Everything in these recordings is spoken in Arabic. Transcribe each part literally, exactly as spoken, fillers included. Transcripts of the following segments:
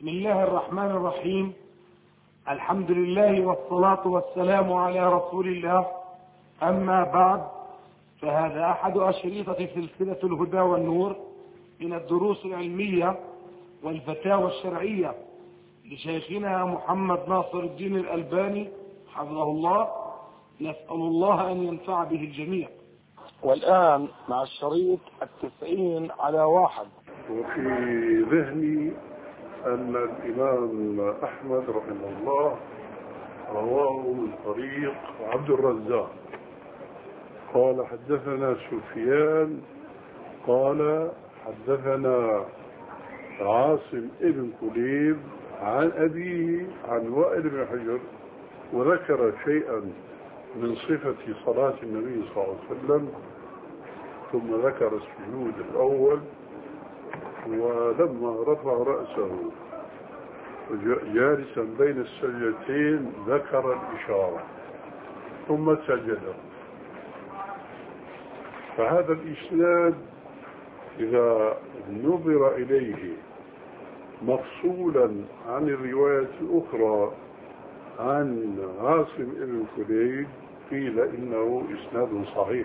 بسم الله الرحمن الرحيم. الحمد لله والصلاة والسلام على رسول الله. أما بعد، فهذا أحد أشرطة سلسلة الهدى والنور من الدروس العلمية والفتاوى الشرعية لشيخنا محمد ناصر الدين الألباني حفظه الله. نسأل الله أن ينفع به الجميع. والآن مع الشريط التسعين على واحد. وفي ذهني أن الإمام أحمد رحمه الله رواه من طريق عبد الرزاق قال حدثنا سفيان قال حدثنا عاصم ابن كليب عن أبيه عن وائل بن حجر، وذكر شيئا من صفة صلاة النبي صلى الله عليه وسلم، ثم ذكر السجود الأول، ولما رفع رأسه جالسا بين السجدتين ذكر الإشارة ثم سجد. فهذا الإسناد إذا نظر إليه مفصولا عن الرواية الأخرى عن عاصم بن كليب قيل إنه إسناد صحيح،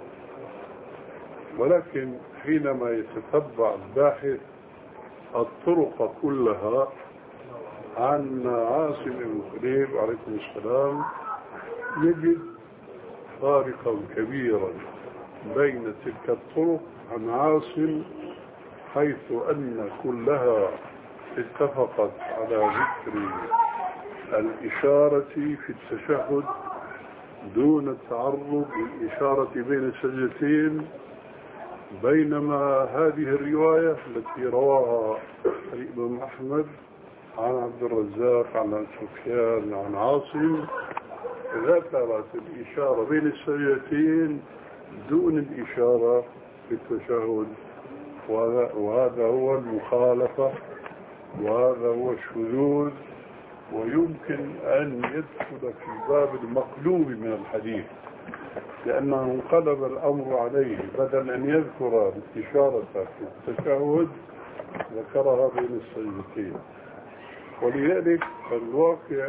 ولكن حينما يتتبع الباحث الطرق كلها عن عاصم بن كليب عليكم السلام يجد فارقا كبيرا بين تلك الطرق عن عاصم، حيث أن كلها اتفقت على ذكر الإشارة في التشهد دون التعرض للإشارة بين السجدتين، بينما هذه الرواية التي رواها الإمام أحمد عن عبد الرزاق عن سفيان عن عاصم ذكرت الإشارة بين السجدتين دون الإشارة في التشهد، وهذا هو المخالفة وهذا هو الشذوذ، ويمكن أن يدخل في باب المقلوب من الحديث، لأنه انقلب الأمر عليه، بدل أن يذكر الإشارة في التشهد ذكرها بين السجدتين. ولذلك الواقع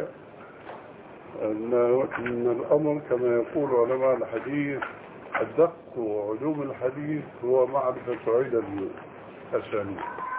أن الأمر كما يقول علماء الحديث الدق وعلوم الحديث هو معرفة علل الأسانيد،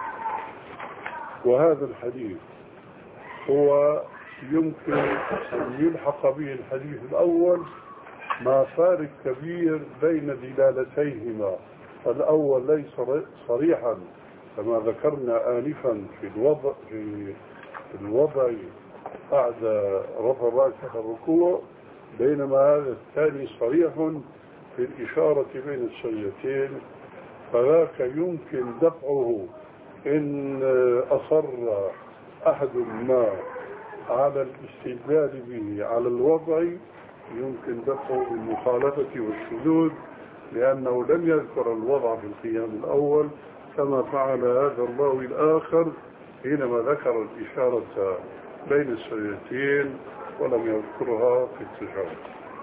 وهذا الحديث هو يمكن أن يلحق به الحديث الأول مع فارق كبير بين دلالتيهما. الأول ليس صريحا كما ذكرنا آنفا في الوضع في الوضع بعد رفع الرأس في الركوع، بينما هذا الثاني صريح في الإشارة بين السجدتين، فذاك يمكن دفعه إن أصر أحد ما على الاستدلال به على الوضع، يمكن دفعه بالمخالفة والشذوذ، لأنه لم يذكر الوضع في القيام الأول كما فعل هذا الراوي الآخر حينما ذكر الإشارة بين السجدتين ولم يذكرها في التشهد.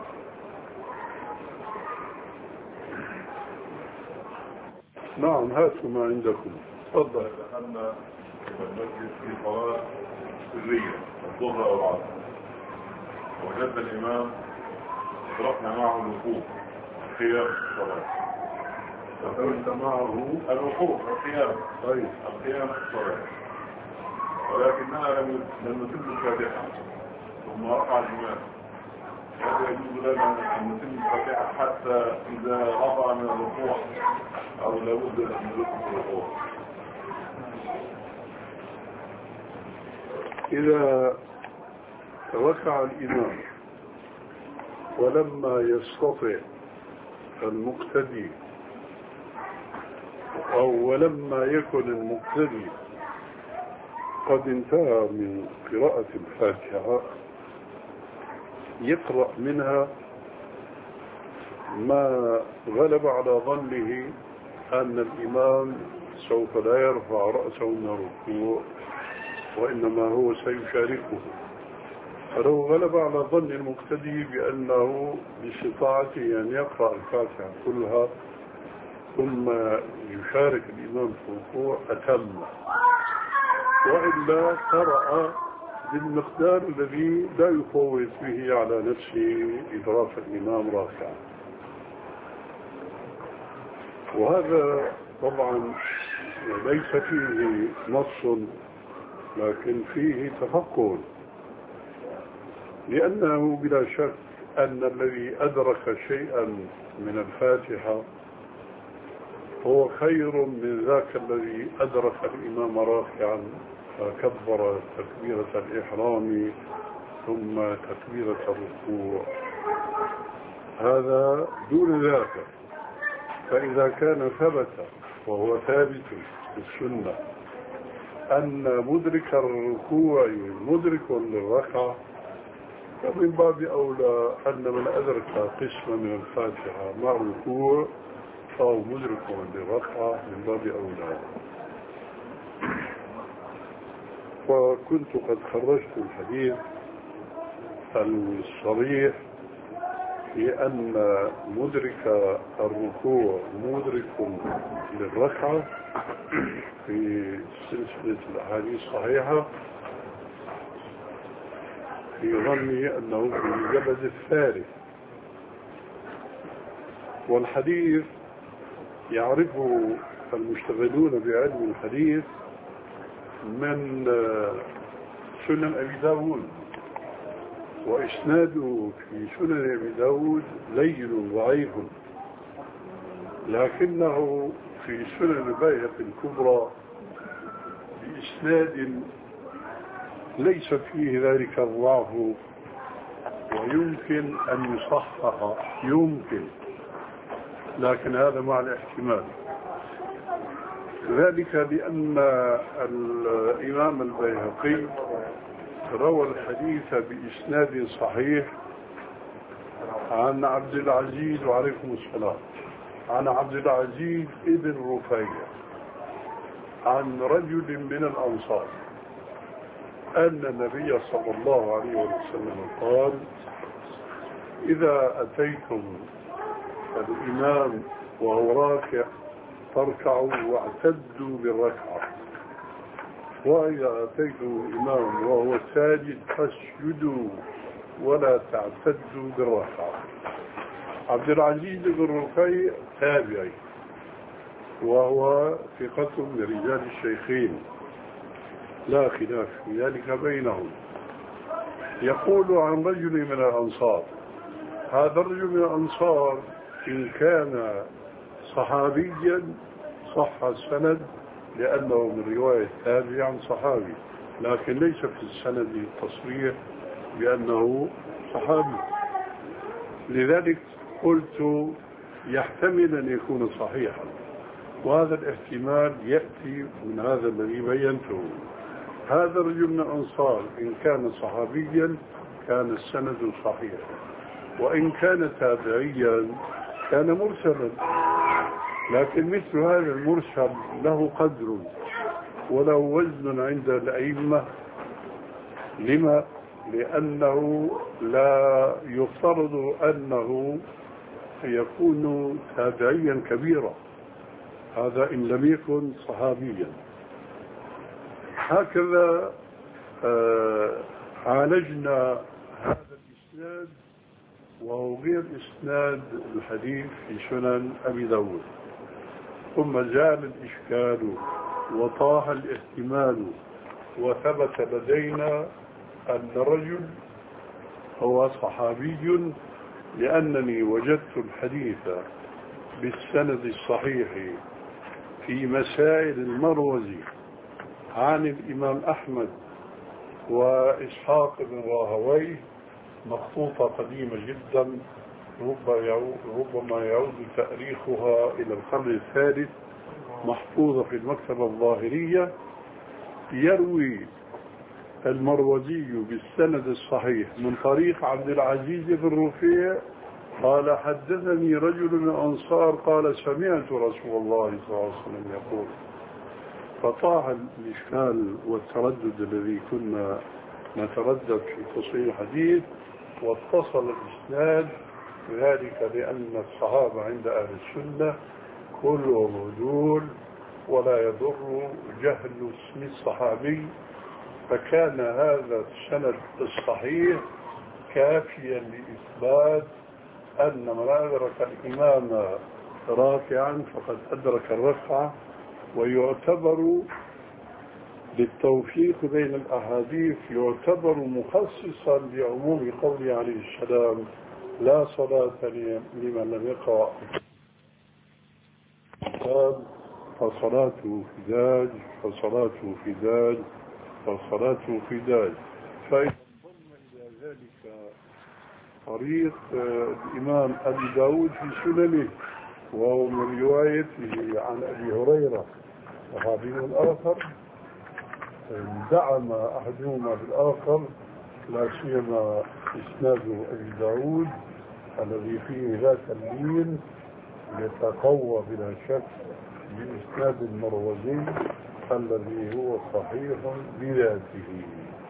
نعم، هاتوا ما عندكم. تفضل. دخلنا المسجد في صلاة سرية الظهر أو العصر، وجدنا الإمام أدركنا معه الوقوف قيام الصلاة. أدركت معه الوقوف القيام طيب القيام في الصلاة، ولكننا لم لم نتم الفاتحة ثم رفع الإمام. هذا يجوز لنا أن نتم الفاتحة حتى إذا رفع من الركوع أو لابد أن ندرك الركوع. إذا ركع الإمام ولما يستطع المقتدي أو ولما يكن المقتدي قد انتهى من قراءة الفاتحة، يقرأ منها ما غلب على ظنه أن الإمام سوف لا يرفع رأسه من الركوع وإنما هو سيشاركه. فلو غلب على ظن المقتدي بأنه باستطاعته أن يقرأ الفاتحة كلها ثم يشارك الإمام في الركوع أتم، وإلا قرأ بالمقدار الذي لا يفوت به على نفسه إدراك الإمام راكعا. وهذا طبعا ليس فيه نص، لكن فيه تفقه، لأنه بلا شك أن الذي أدرك شيئا من الفاتحة هو خير من ذاك الذي أدرك الإمام راكعا فكبر تكبيرة الإحرام ثم تكبيرة الركوع، هذا دون ذاك. فإذا كان ثبت وهو ثابت في السنة أن مدرك الركوع مدرك للركعة، فمن باب أولى أن من أدرك قسم من الفاتحة مع الركوع فهو مدرك للركعة من باب أولى. وكنت قد خرجت الحديث الصريح في أن مدرك الركوع مدرك للركعة في سلسلة الأحاديث الصحيحة، في ظني أنه في الجبل الثالث. والحديث يعرفه المشتغلون بعلم الحديث من سنن أبي داود، وإسناده في سنن أبي داود لين ضعيف، لكنه في سنن البيهقي الكبرى بإسناد ليس فيه ذلك الضعف، ويمكن أن يصحح، يمكن، لكن هذا مع الاحتمال. ذلك لأن الإمام البيهقي روى الحديث بإسناد صحيح عن عبد العزيز وعليكم السلام عن عبد العزيز ابن رفيع عن رجل من الأنصار أن النبي صلى الله عليه وسلم قال: إذا أتيتم الإمام وهو راكع فاركعوا واعتدوا بالركعة، وإذا أتيتم الإمام وهو ساجد فاسجدوا ولا تعتدوا بالركعة. عبد العزيز بن رفيع تابعي، وهو ثقة من رجال الشيخين لا خلاف في ذلك بينهم. يقول عن رجل من الأنصار، هذا الرجل من الأنصار إن كان صحابيا صح السند لأنه من رواية تابع عن صحابي، لكن ليس في السند تصريح بأنه صحابي، لذلك قلت يحتمل أن يكون صحيحا، وهذا الاحتمال يأتي من هذا الذي بينته. هذا الرجل من الأنصار إن كان صحابيا كان السند صحيح، وإن كان تابعيا كان مرسلا، لكن مثل هذا المرسل له قدر وله وزن عند الأئمة. لما؟ لأنه لا يفترض أنه يكون تابعيا كبيرا، هذا إن لم يكن صحابيا. هكذا آه عالجنا هذا الإسناد، وهو غير إسناد الحديث في سنن أبي داود. ثم زال الإشكال وطاح الاحتمال، وثبت لدينا أن الرجل هو صحابي، لأنني وجدت الحديث بالسند الصحيح في مسائل المروزي عن الإمام أحمد وإسحاق بن راهويه، مخطوطة قديمة جدا ربما يعود تاريخها إلى القرن الثالث، محفوظة في المكتبة الظاهرية. يروي المروزي بالسند الصحيح من طريق عبد العزيز بن رفيع قال: حدثني رجل من الأنصار قال: سمعت رسول الله صلى الله عليه وسلم يقول. فطاح الإشكال والتردد الذي كنا نتردد في تصحيح الحديث، واتصل الإسناد، ذلك لأن الصحابة عند أهل السنة كلهم عدول ولا يضر جهل اسم الصحابي، فكان هذا السند الصحيح كافيا لإثبات أن من أدرك الإمام راكعا فقد أدرك الركعة، ويعتبر للتوفيق بين الأحاديث يعتبر مخصصا لعموم قوله عليه السلام: لا صلاة لمن لم يقرأ الكتاب فصلاته فداج فصلاته فداج فصلاته فداج. فإذا انضم إلى ذلك طريق الإمام أبي داود في سننه، وهو من روايته عن أبي هريرة صحابي الآخر، دعم أحدهما بالآخر، لا سيما إسناد أبي داود الذي فيه ذاك اللين يتقوى بلا شك بإسناد المروزي الذي هو صحيح بذاته.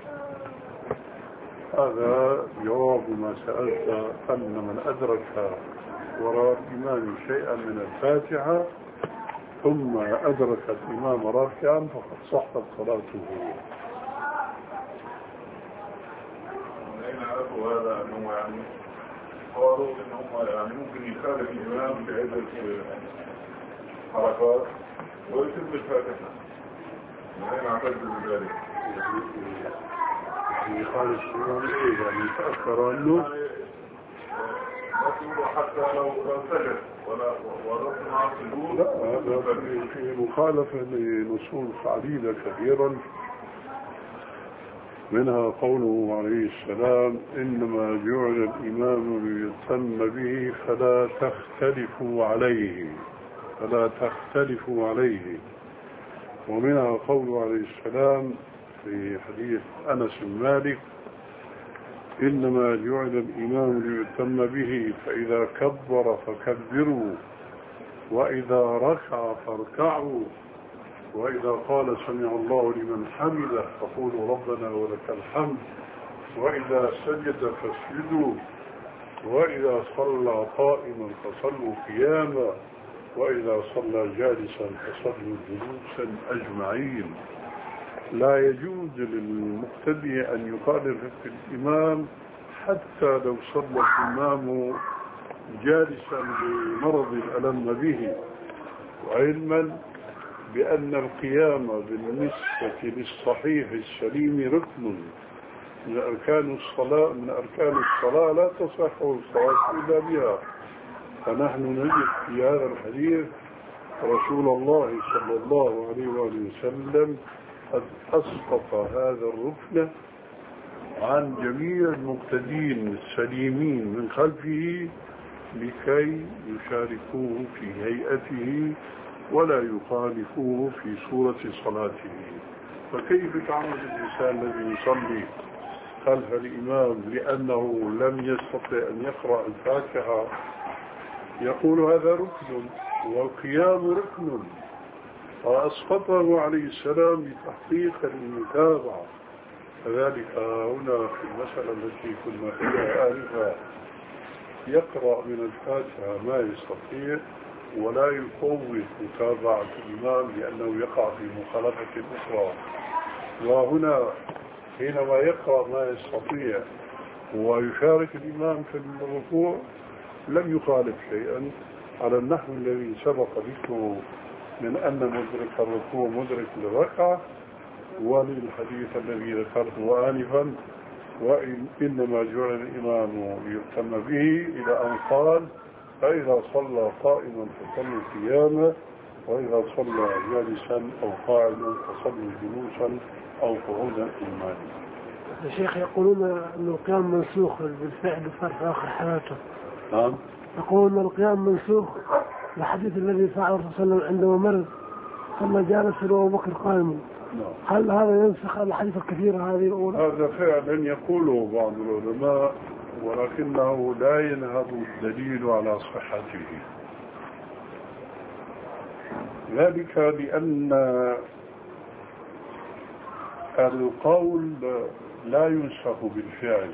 هذا جواب ما سألت، أن من أدرك وراء الإمام شيئا من الفاتحة ثم أدرك الإمام راكعا فقد صحت صلاته. من أين عرفوا هذا؟ أنه يعني قالوا أنهم يعني ممكن يخالف الإمام بعدة حركات ويتم الفاتحة. من أين اعتقدوا بذلك؟ يخالف الإمام إيه؟ يعني يتأخر عنه حتى لو سجد ولا ورفع مع السجود. لا، هذا في مخالفة لنصوص عديدة كثيرا، منها قوله عليه السلام: إنما جعل الإمام ليتم به فلا تختلفوا عليه فلا تختلفوا عليه. ومنها قوله عليه السلام في حديث أنس بن مالك: إنما جعل الإمام ليتم به فإذا كبر فكبروا وإذا ركع فاركعوا وإذا قال سمع الله لمن حمده فقولوا ربنا ولك الحمد وإذا سجد فاسجدوا وإذا صلى قائما فصلوا قياما وإذا صلى جالسا فصلوا جلوسا أجمعين. لا يجوز للمقتدي أن يخالف الإمام حتى لو صلى الإمام جالسا لمرض ألم به، وعلما بأن القيام بالنسبة للصحيح السليم ركن من أركان الصلاة من أركان الصلاة لا تصح الصلاة إلا بها. فنحن نجد في هذا الحديث رسول الله صلى الله عليه وآله وسلم قد أسقط هذا الركن عن جميع المقتدين السليمين من خلفه لكي يشاركوه في هيئته ولا يخالفوه في صورة صلاته. فكيف تعمل الإنسان الذي يصلي خلف الإمام لأنه لم يستطع أن يقرأ الفاتحة يقول هذا ركن والقيام ركن، فأسقطه عليه السلام لتحقيق المتابعة. كذلك هنا في المسألة التي كنا فيها آنفا يقرأ من الفاتحة ما يستطيع ولا يفوت متابعة الإمام لأنه يقع في مخالفة أخرى. وهنا حينما يقرأ ما يستطيع ويشارك الإمام في الركوع لم يخالف شيئا على النحو الذي سبق ذكره من أن مدرك الركوع مدرك للركعة، وللحديث الذي ذكرته آنفا: وإنما جعل الإمام ليهتم به، إلى أن قال: فإذا صلى قائما فصلوا قياما وإذا صلى جالسا أو قاعدا فصلوا جلوسا أو قعودا إيمانا. يا شيخ يقولون أن القيام منسوخ بالفعل في آخر حياته. نعم. يقولون أن القيام منسوخ الحديث الذي فعله صلى الله عليه وسلم عندما مرض ثم جالس وأبو بكر قائما. نعم. هل هذا ينسخ الحديث الكثيرة هذه الأولى؟ هذا فعلا يقوله بعض العلماء ولكنه لا ينهض الدليل على صحته، ذلك لأن القول لا ينسخ بالفعل،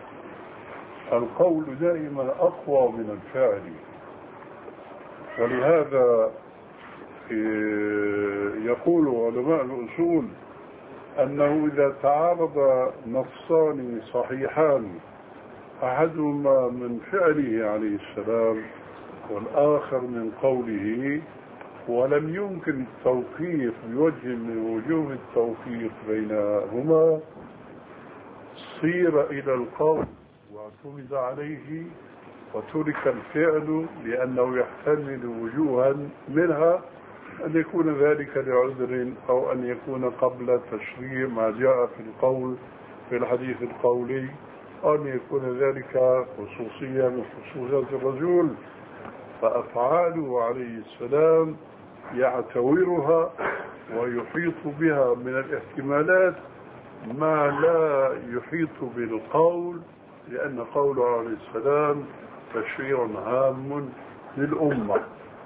القول دائما أقوى من الفعل. ولهذا يقول علماء الأصول أنه إذا تعارض نصان صحيحان أحدهما من فعله عليه السلام والآخر من قوله ولم يمكن التوفيق بوجه من وجوه التوفيق بينهما صير إلى القول واعتمد عليه وترك الفعل لأنه يحتمل وجوها منها أن يكون ذلك لعذر أو أن يكون قبل تشريع ما جاء في القول في الحديث القولي أو أن يكون ذلك خصوصية من خصوصيات الرجل. فأفعاله عليه السلام يعتورها ويحيط بها من الاحتمالات ما لا يحيط بالقول، لأن قوله عليه السلام تشريع هام للأمة.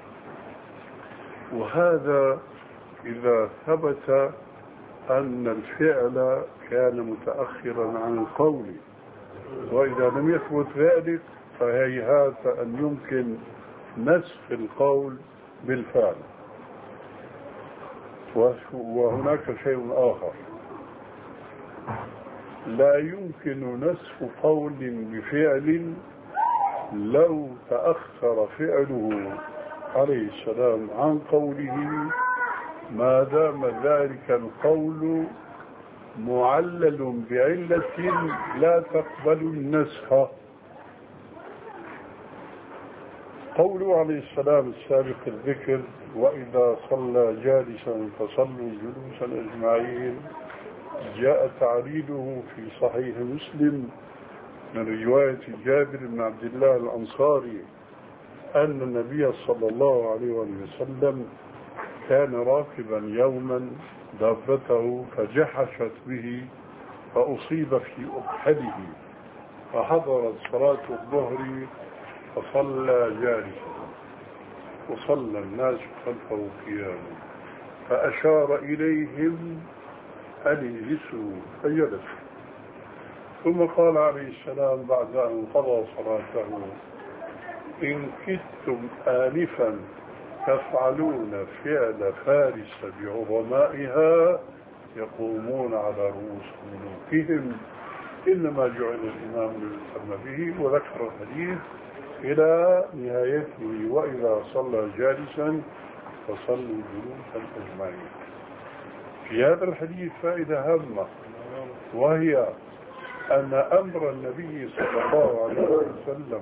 وهذا إذا ثبت أن الفعل كان متأخرا عن القول، وإذا لم يثبت ذلك فهيهات أن يمكن نسخ القول بالفعل. وهناك شيء آخر، لا يمكن نسخ قول بفعل لو تأخر فعله عليه السلام عن قوله ما دام ذلك القول معلل بعلة لا تقبل النسخ. قوله عليه السلام السابق الذكر وإذا صلى جالسا فصلوا جلوسا أجمعين جاء تعليله في صحيح مسلم من رواية جابر بن عبد الله الأنصاري أن النبي صلى الله عليه وسلم كان راكبا يوما دابته فجحشت به فأصيب في أكحله فحضرت صلاة الظهر فصلى جالسا وصلى الناس خلفه قياما فأشار إليهم أن اجلسوا فجلسوا. ثم قال عليه السلام بعد أن قضى صلاته إن كدتم آنفا تفعلون فعل فارس بعظمائها يقومون على رؤوس ملوكهم إنما جعل الإمام ليؤتم به، وذكر الحديث إلى نهايته وإذا صلى جالسا فصلوا جلوسا أجمعين. في هذا الحديث فائدة هامة، وهي أن أمر النبي صلى الله عليه وسلم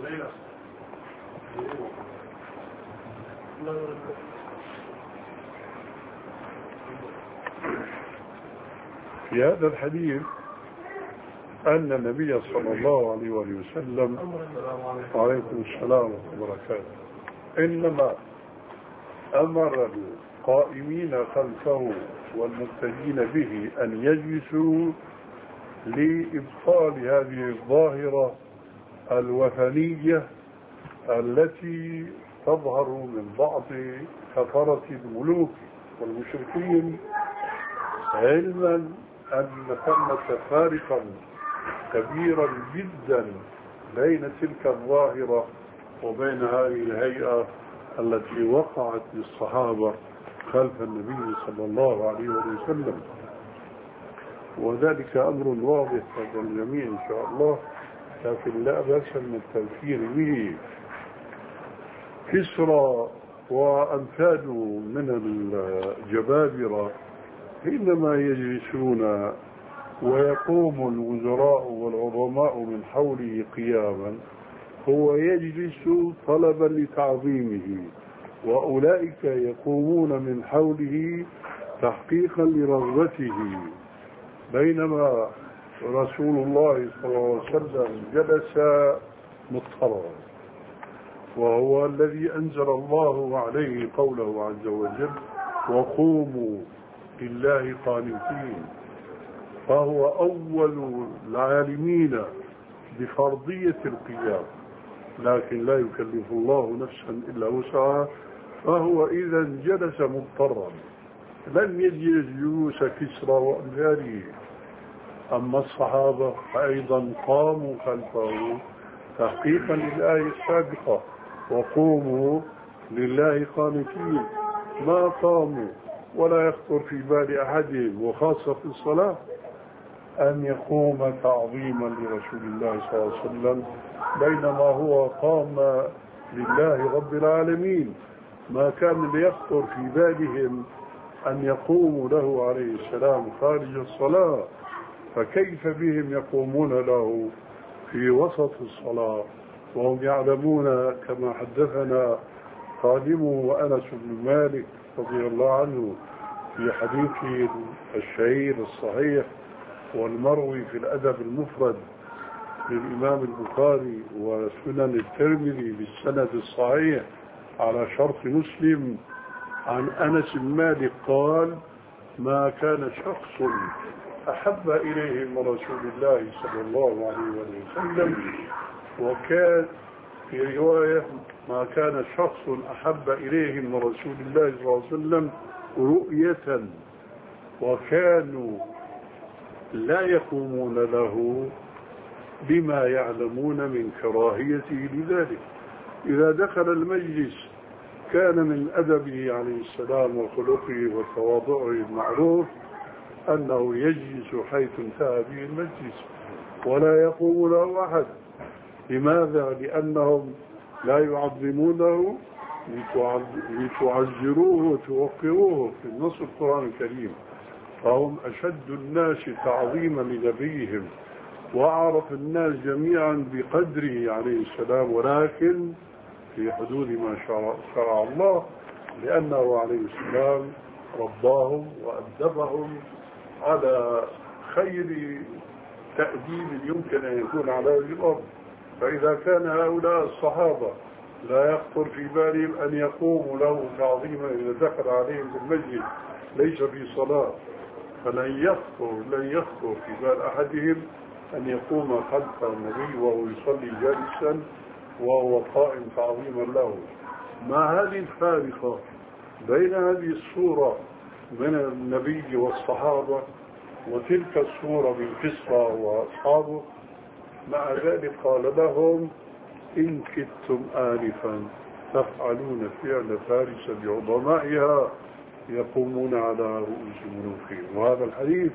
في هذا الحديث أن النبي صلى الله عليه وسلم وعليكم السلام وبركاته إنما أمر القائمين خلفه والمقتدين به أن يجلسوا لإبطال هذه الظاهرة الوثنية التي تظهر من بعض كفرة الملوك والمشركين، علما أن ثمة فارقا كبيرا جدا بين تلك الظاهرة وبين هذه الهيئة التي وقعت للصحابة خلف النبي صلى الله عليه وسلم. وذلك أمر واضح لدى الجميع إن شاء الله، لكن لا بأس من التذكير به. كسرى وأمثاله من الجبابرة حينما يجلسون ويقوم الوزراء والعظماء من حوله قياما هو يجلس طلبا لتعظيمه، وأولئك يقومون من حوله تحقيقا لرغبته، بينما رسول الله صلى الله عليه وسلم جلس مضطرا، وهو الذي أنزل الله عليه قوله عز وجل وقوموا لله قانتين، فهو أول العالمين بفرضية القيام، لكن لا يكلف الله نفسا إلا وسعها، فهو إذا جلس مضطرا لم يجلس جلوس كسرى وأمثاله. أما الصحابة فأيضا قاموا خلفه تحقيقا للآية السابقة وقوموا لله قانتين، ما قاموا ولا يخطر في بال أحدهم وخاصة في الصلاة أن يقوم تعظيما لرسول الله صلى الله عليه وسلم، بينما هو قام لله رب العالمين. ما كان ليخطر في بالهم أن يقوموا له عليه السلام خارج الصلاة، فكيف بهم يقومون له في وسط الصلاة وهم يعلمون كما حدثنا خادمه وأنس بن مالك رضي الله عنه في حديثه الشهير الصحيح والمروي في الأدب المفرد للإمام البخاري وسنن الترمذي بالسند الصحيح على شرط مسلم عن أنس بن مالك قال: ما كان شخص أحب إليه من رسول الله صلى الله عليه وسلم، وكان في رواية: ما كان شخص أحب إليه من رسول الله صلى الله عليه وسلم رؤية، وكانوا لا يقومون له بما يعلمون من كراهيته لذلك. إذا دخل المجلس كان من أدبه عليه السلام وخلقه وتواضعه المعروف أنه يجلس حيث انتهى به المجلس ولا يقوم له أحد. لماذا؟ لأنهم لا يعظمونه لتعزروه وتوقروه في النص القرآن الكريم، فهم أشد الناس تعظيما لنبيهم وأعرف الناس جميعا بقدره عليه السلام، ولكن في حدود ما شرع الله، لأنه عليه السلام رباهم وأدبهم على خير تأديب يمكن أن يكون على وجه الأرض. فإذا كان هؤلاء الصحابة لا يخطر في بالهم أن يقوموا له تعظيما إذا دخل عليهم في المسجد ليس في صلاة، فلن يخطر لن يخطر في بال أحدهم أن يقوم خلف النبي وهو يصلي جالسا وهو قائم تعظيما له. ما هذه الفارقة بين هذه الصورة من النبي والصحابة وتلك الصورة من كسرى وأصحابه؟ مع ذلك قال لهم: إن كدتم آنفا تفعلون فعل فارس بعظمائها يقومون على رؤوس ملوكهم. وهذا الحديث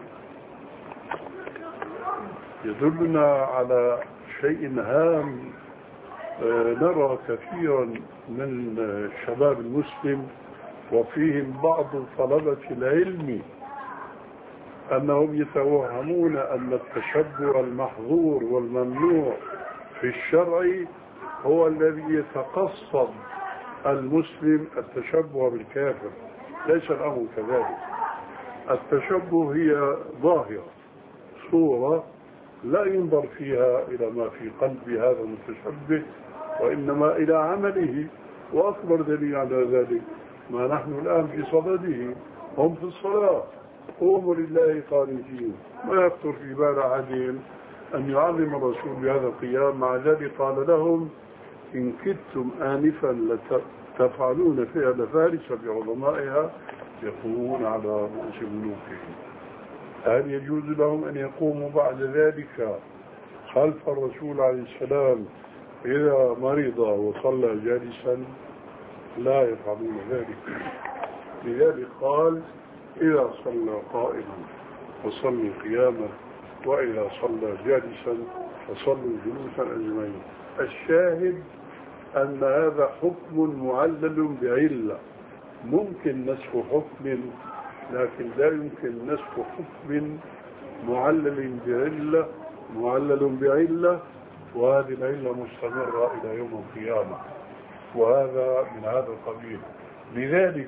يدلنا على شيء هام. نرى كثيرا من الشباب المسلم وفيهم بعض طلبة العلم أنهم يتوهمون أن التشبه المحظور والممنوع في الشرع هو الذي يتقصد المسلم التشبه بالكافر. ليس الأمر كذلك. التشبه هي ظاهرة، صورة لا ينظر فيها إلى ما في قلب هذا المتشبه وإنما إلى عمله. وأكبر دليل على ذلك ما نحن الآن في صدده، هم في الصلاة قوموا لله قانتين، ما يخطر في بال أحدهم أن يعظم الرسول بهذا القيام. مع ذلك قال لهم: إن كدتم آنفا لتفعلون فعل فارس بعظمائها يقومون على رؤوس ملوكهم. هل يجوز لهم أن يقوموا بعد ذلك خلف الرسول عليه السلام إذا مرض وصلى جالسا؟ لا يفعلون ذلك. لذلك قال: إذا صلى قائما فصلوا قياما، وإذا صلى جالسا فصلوا جلوسا أجمعين. الشاهد أن هذا حكم معلل بعلة. ممكن نسخ حكم، لكن لا يمكن نسخ حكم معلل بعلة معلل بعلة وهذه العلة مستمرة إلى يوم القيامة، وهذا من هذا القبيل. لذلك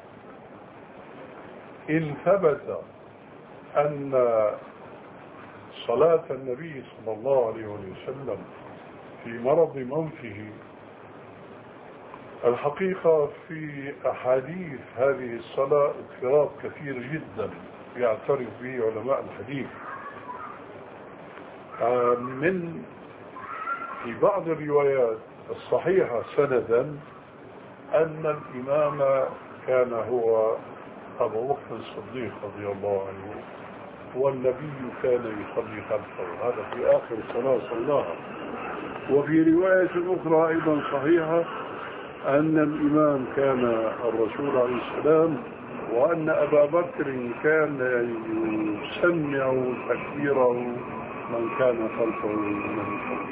إن ثبت أن صلاة النبي صلى الله عليه وسلم في مرض موته، الحقيقة في أحاديث هذه الصلاة اضطراب كثير جدا يعترف به علماء الحديث. من في بعض الروايات الصحيحة سندا أن الإمام كان هو أبو بكر الصديق رضي الله عنه، والنبي كان يصلي خلفه، هذا في آخر الصلاة صلاها. وفي رواية أخرى أيضا صحيحة أن الإمام كان الرسول عليه السلام، وأن أبا بكر كان يسمع تكبيره من كان خلفه من الخلف.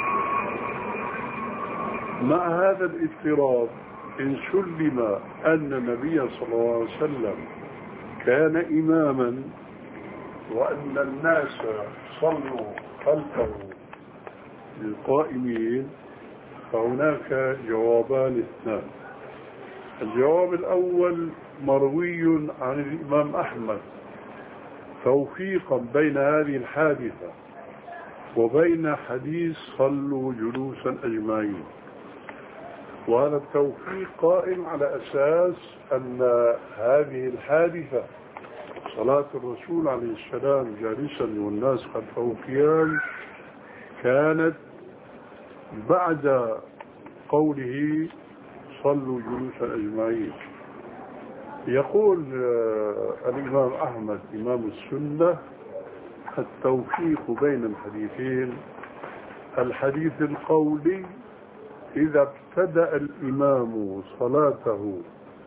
مع هذا الاضطراب إن سلم أن النبي صلى الله عليه وسلم كان إماما وأن الناس صلوا خلفه للقائمين، فهناك جوابان اثنان. الجواب الأول مروي عن الإمام أحمد توفيقا بين هذه الحادثة وبين حديث صلوا جلوسا أجمعين، وهذا التوفيق قائم على أساس أن هذه الحادثة صلاة الرسول عليه السلام جالسا والناس خلفه قيام كانت بعد قوله صلوا جلوسا أجمعين. يقول الإمام أحمد إمام السنة التوفيق بين الحديثين: الحديث القولي إذا ابتدأ الإمام صلاته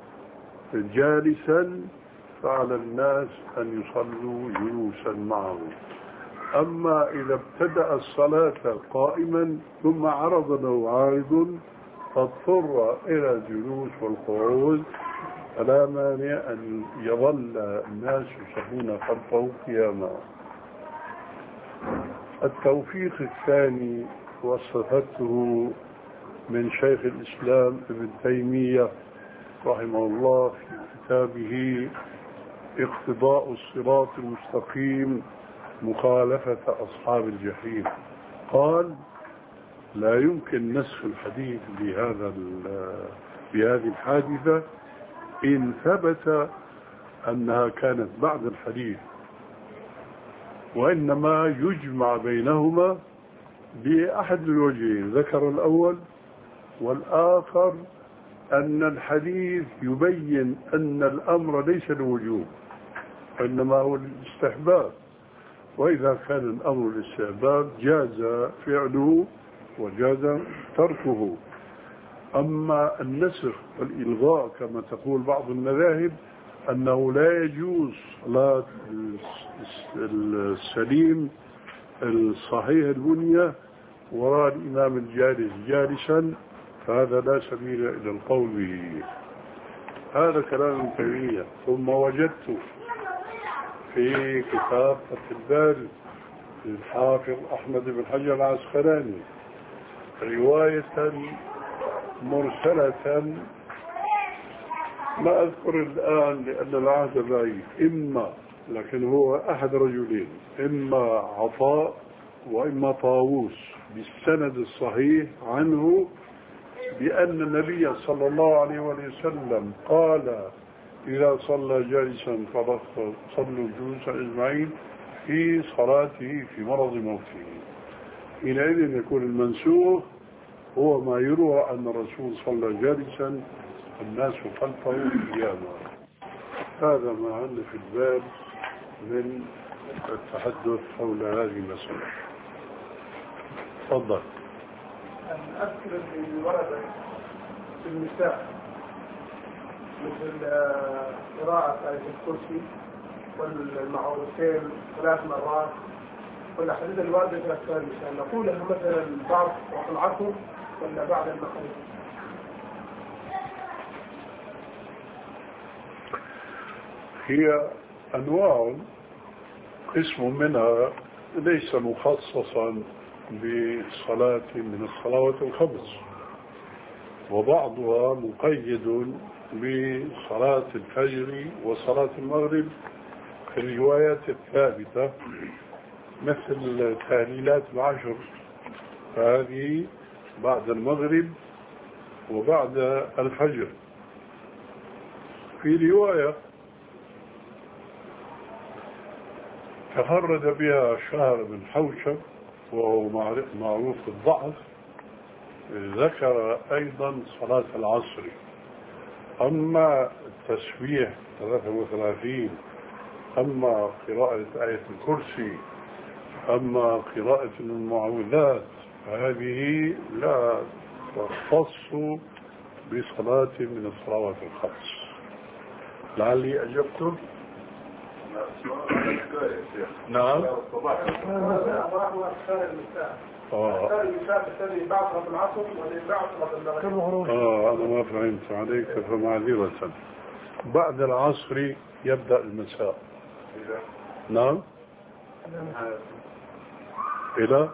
جالسا فعلى الناس أن يصلوا جلوسا معه، أما إذا ابتدأ الصلاة قائما ثم عرض له عارض فاضطر إلى الجلوس والقعود فلا مانع أن يظل الناس يصلون خلفه قياما. التوفيق الثاني وصفته من شيخ الإسلام ابن تيمية رحمه الله في كتابه اقتضاء الصراط المستقيم مخالفة أصحاب الجحيم. قال: لا يمكن نسخ الحديث بهذا بهذه الحادثة إن ثبت أنها كانت بعد الحديث، وإنما يجمع بينهما بأحد الوجهين. ذكر الأول، والآخر أن الحديث يبين أن الأمر ليس الوجوب وإنما هو الاستحباب، وإذا كان الأمر الاستحباب جاز فعله وجاز تركه. أما النسخ والإلغاء كما تقول بعض المذاهب أنه لا يجوز صلاة السليم الصحيح البنية وراء الإمام الجالس جالسا، فهذا لا سبيل إلى القول به. هذا كلام ابن تيمية. ثم وجدت في كتاب فتح الباري للحافظ أحمد بن حجر العسقلاني رواية مرسلة ما أذكر الآن لأن العهد بعيد، إما لكن هو أحد رجلين، إما عطاء وإما طاووس بالسند الصحيح عنه بأن النبي صلى الله عليه وسلم قال: إذا صلى جالسا فصلوا جلوسا أجمعين في صلاته في مرض موته. حينئذ يكون المنسوخ هو ما يروى أن الرسول صلى جالسا الناس خلفه قياما. هذا ما عندنا في الباب من التحدث حول هذه المسألة. تفضل. أذكر اللي ورد في النساء مثل قراءة آية الكرسي والمعوذتين ثلاث مرات والأحاديث الواردة في أذكار النساء، نقول أنه مثلا بعض وقت العصر ولا بعد المغرب؟ هي أنواع، قسم منها ليس مخصصا بصلاة من الصلوات الخمس، وبعضها مقيد بصلاة الفجر وصلاة المغرب في الروايات الثابتة مثل تهليلات العشر، فهذه بعد المغرب وبعد الفجر. في رواية تفرد بها شهر بن حوشب وهو معروف بالضعف، ذكر أيضا صلاة العصر. أما التسبيح ثلاثة وثلاثين، أما قراءة آية الكرسي، أما قراءة المعوذات، هذه لا تختص بصلاة من الصلوات الخمس. لعلي أجبتم؟ نعم. آه. آه أنا ما فهمت عليك فمعذرة. بعد العصر يبدأ المساء. نعم. إلى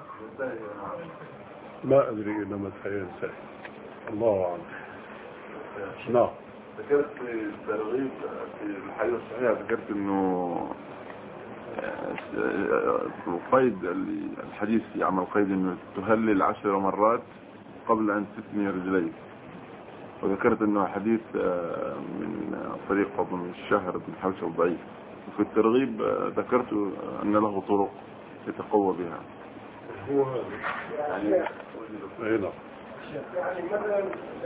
ما أدري إلى متى ينتهي، الله أعلم. نعم. ذكرت الترغيب في الحديث الصحيح، ذكرت انه قيد الحديث يعمل قيد انه تهلل عشر مرات قبل ان تثني رجليك، وذكرت انه حديث من طريق ابن الشهر بن حوشب ضعيف، وفي الترغيب ذكرت ان له طرق يتقوى بها. هو يعني هنا يعني مثلا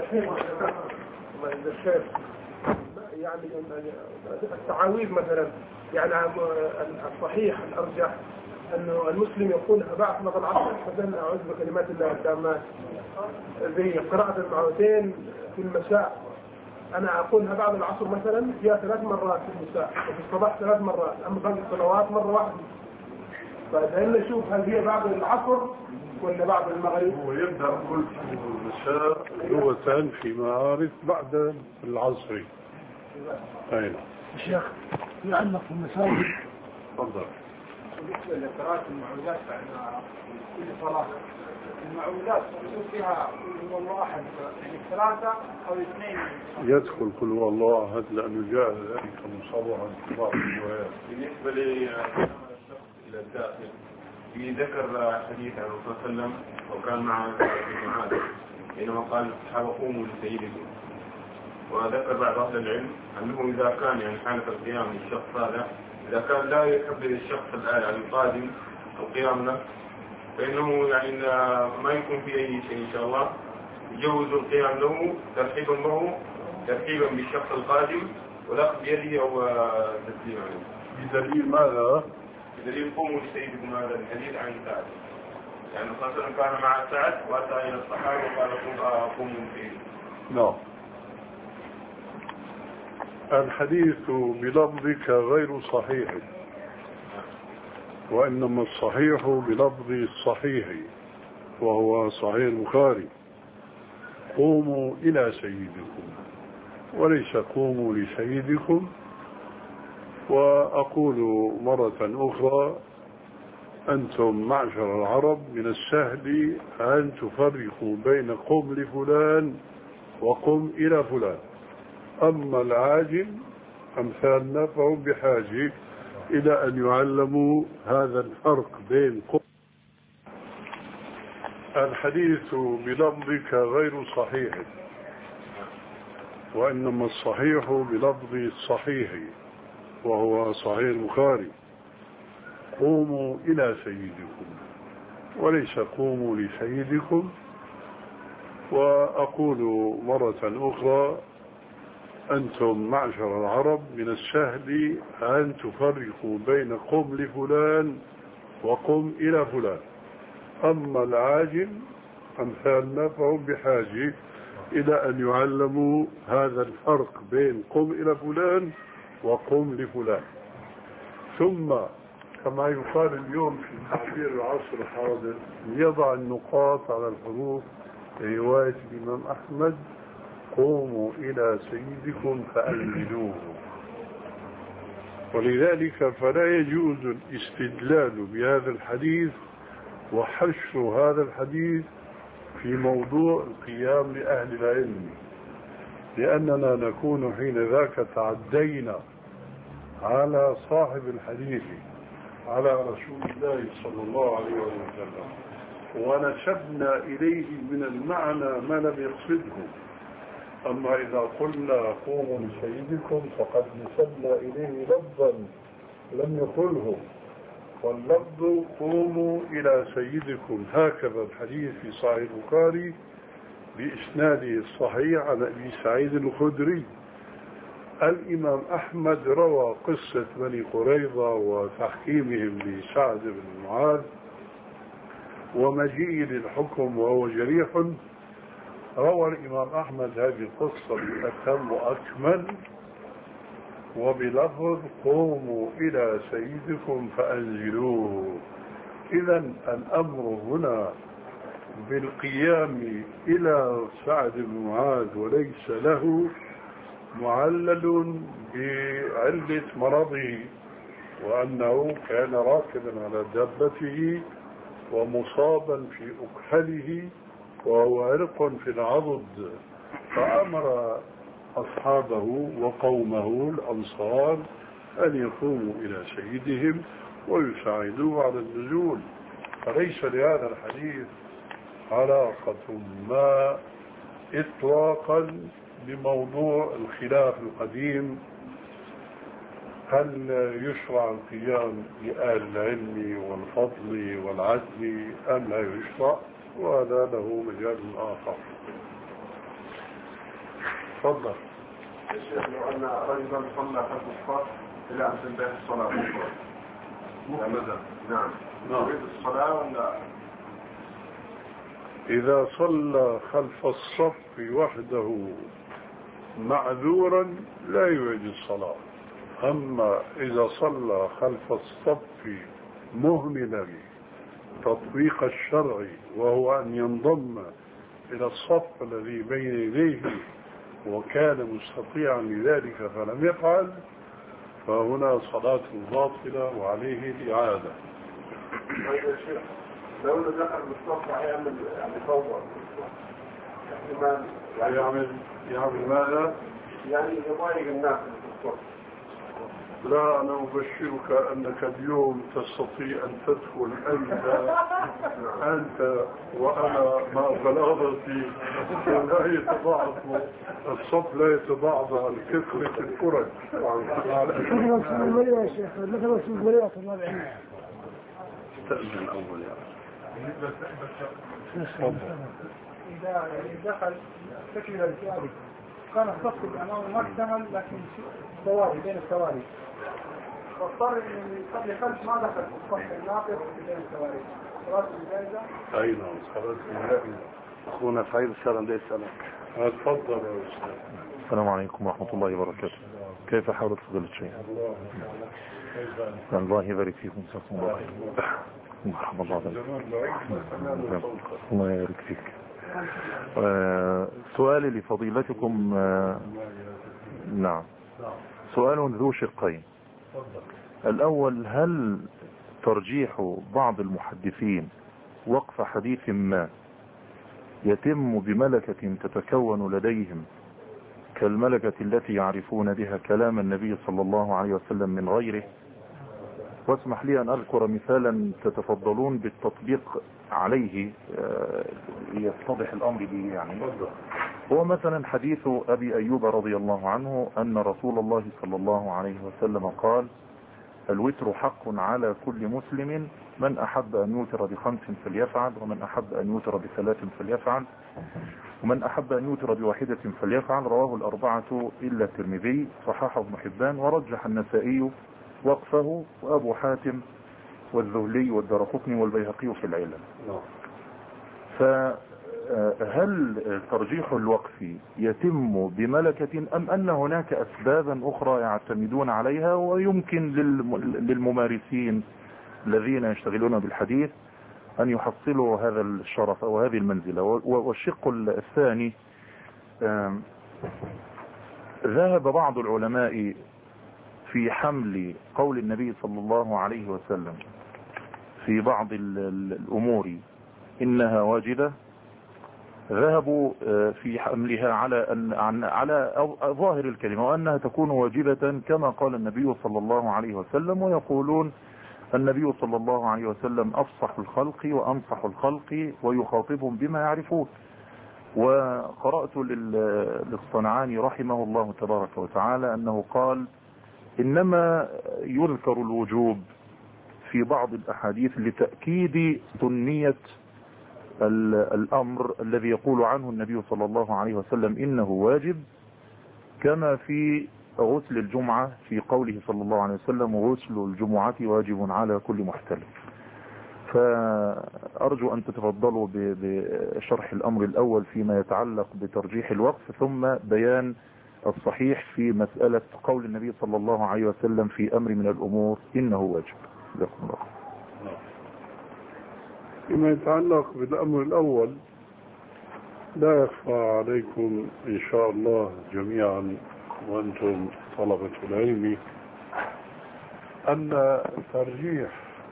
يعني التعاويذ مثلا، يعني الصحيح الارجح انه المسلم يقول بعد صلاه العصر مثلا اعوذ بكلمات الله التامات، زي قراءه المعوذتين في المساء انا اقولها بعد العصر مثلا فيها ثلاث مرات في المساء، وفي الصباح ثلاث مرات، اما باقي الصلوات مره واحده. فدعنا نشوف هل هي بعد العصر ولا بعد المغرب. هو يبدأ كل المساء لغة في معارف بعد العصر. أين الشيخ يعلق في المساجد. تفضل. بالنسبة لقراءة المعوذات بعد كل صلاة، المعوذات يكون فيها قل هو الله أحد، يعني ثلاثة أو اثنين. يدخل قل هو الله أحد لأنه جاء ذلك مصورا في بعض الروايات. بالنسبة للشخص إلى الداخل، في ذكر حديث عن الرسول صلى الله عليه وسلم وكان مع معاذ حينما قال الصحابة قوموا لسيدكم، وذكر بعض أهل العلم أنه إذا كان يعني حالة القيام للشخص هذا إذا كان لا يحب للشخص القادم القيام له، فإنه يعني ما يكون في أي شيء إن شاء الله يجوز القيام له ترحيبا به ترحيبا بالشخص القادم والأخذ بيده أو تسليم عليه. بدليل ماذا؟ بدليل قوموا لسيدكم، هذا الحديث عن سعد، يعني الرسول صلى الله عليه وسلم كان مع سعد وأتى إلى الصحابة وقال قوموا لسيدكم. نعم. الحديث بلفظك غير صحيح، وإنما الصحيح بلفظ الصحيح وهو صحيح البخاري: قوموا إلى سيدكم، وليس قوموا لسيدكم. وأقول مرة أخرى: أنتم معشر العرب من السهل أن تفرقوا بين قم لفلان وقم إلى فلان، أما العاجم أمثالنا فهم بحاجة إلى أن يعلموا هذا الفرق بين قم. الحديث بلفظك غير صحيح، وإنما الصحيح بلفظ الصحيح وهو صحيح البخاري: قوموا إلى سيدكم، وليس قوموا لسيدكم. وأقول مرة أخرى: أنتم معشر العرب من السهل أن تفرقوا بين قم لفلان وقم إلى فلان، أما العاجم أمثالنا فهم بحاجة إلى أن يعلموا هذا الفرق بين قم إلى فلان وقم لفلان. ثم كما يقال اليوم في تعبير العصر الحاضر: يضع النقاط على الحروف في رواية الإمام أحمد: قوموا إلى سيدكم فأنزلوه. ولذلك فلا يجوز الاستدلال بهذا الحديث وحشر هذا الحديث في موضوع القيام لأهل العلم، لأننا نكون حين ذاك تعدينا على صاحب الحديث، على رسول الله صلى الله عليه وسلم، ونسبنا إليه من المعنى ما لم يقصده. أما إذا قلنا قوموا لسيدكم فقد نسبنا إليه لفظا لم يقله، واللفظ قوموا إلى سيدكم. هكذا الحديث في صحيح البخاري بإسناده الصحيح عن أبي سعيد الخدري. الإمام أحمد روى قصة بني قريظة وتحكيمهم لسعد بن معاذ ومجيء للحكم وهو جريح، روى الإمام أحمد هذه القصة بأتم وأكمل وبلفظ قوموا إلى سيدكم فأنزلوه. إذا الأمر هنا بالقيام إلى سعد بن معاذ وليس له معلل بعلة مرضه، وأنه كان راكبا على دابته ومصابا في أكحله وهو عرق في العضد، فأمر أصحابه وقومه الأنصار أن يقوموا إلى سيدهم ويساعدوه على النزول. فليس لهذا الحديث علاقة ما إطلاقا بموضوع الخلاف القديم، هل يشرع القيام لأهل العلم والفضل والعدل أم لا يشرع، وهذا له مجال آخر. تفضل. الشيخ لو أن رجلا صلى خلف الصف إلى أن تنتهي الصلاة مفردا، نعم يريد الصلاة ولا؟ إذا صلى خلف الصف وحده معذورا لا يعيد الصلاة. أما إذا صلى خلف الصف مهملا تطبيق الشرع وهو أن ينضم إلى الصف الذي بين يديه وكان مستطيعا لذلك فلم يفعل، فهنا صلاة باطلة وعليه الإعادة. لو دخل بالصف هيعمل يعني فوضى، احتمال يعمل يعمل ماذا؟ يعني يضايق الناس في الصف. لا، أنا أبشرك أنك اليوم تستطيع أن تدخل أنت أنت وأنا مع بلاغتي لا يتضاعف الصف، لا يتضاعف عن كثرة الفرج. مثلا سوق المريض يا شيخ، مثلا سوق المريض الله بعينه. استأذن أول يا إذا دخل تكمل الثوابت كان الصف أمامه ما اكتمل لكن ثوابت بين الثوابت، واضطر ان يصلي خلف ما دخل في الصف الناقص بين الثوابت. صلاة الجائزة؟ أي نعم، صلاة الجائزة. أخونا سعيد السلام ده يسألك. تفضل يا أستاذ. السلام عليكم ورحمة الله وبركاته. كيف حالك فضيلة الشيخ؟ الله يبارك فيكم. جزاكم الله خير. مرحبا الله بك. الله يبارك فيك. آه سؤالي لفضيلتكم، آه نعم سؤال ذو شقين. الأول، هل ترجيح بعض المحدثين وقف حديث ما يتم بملكة تتكون لديهم كالملكة التي يعرفون بها كلام النبي صلى الله عليه وسلم من غيره؟ واسمح لي أن أذكر مثالا تتفضلون بالتطبيق عليه يتضح الأمر به. يعني هو مثلا حديث أبي أيوب رضي الله عنه أن رسول الله صلى الله عليه وسلم قال: الوتر حق على كل مسلم، من أحب أن يوتر بخمس فليفعل، ومن أحب أن يوتر بثلاث فليفعل، ومن أحب أن يوتر بواحدة فليفعل. رواه الأربعة إلا الترمذي، صححه ابن حبان، ورجح النسائي وقفه، وأبو حاتم والذهلي والدرقطني والبيهقي في العلل. فهل ترجيح الوقف يتم بملكة أم أن هناك أسبابا أخرى يعتمدون عليها ويمكن للممارسين الذين يشتغلون بالحديث أن يحصلوا هذا الشرف أو هذه المنزلة؟ والشق الثاني، ذهب بعض العلماء في حمل قول النبي صلى الله عليه وسلم في بعض الأمور إنها واجبة، ذهبوا في حملها على أن على ظاهر الكلمة وأنها تكون واجبة كما قال النبي صلى الله عليه وسلم، ويقولون النبي صلى الله عليه وسلم أفصح الخلق وأنصح الخلق ويخاطبهم بما يعرفون. وقرأت للصنعاني رحمه الله تبارك وتعالى أنه قال: إنما يذكر الوجوب في بعض الأحاديث لتأكيد سنية الأمر الذي يقول عنه النبي صلى الله عليه وسلم إنه واجب، كما في غسل الجمعة في قوله صلى الله عليه وسلم: غسل الجمعة واجب على كل محتلم. فأرجو أن تتفضلوا بشرح الأمر الأول فيما يتعلق بترجيح الوقف، ثم بيان الصحيح في مسألة قول النبي صلى الله عليه وسلم في أمر من الأمور إنه واجب. جزاكم الله. فيما يتعلق بالأمر الأول، لا يخفى عليكم إن شاء الله جميعا وأنتم طلبة العلم أن ترجيح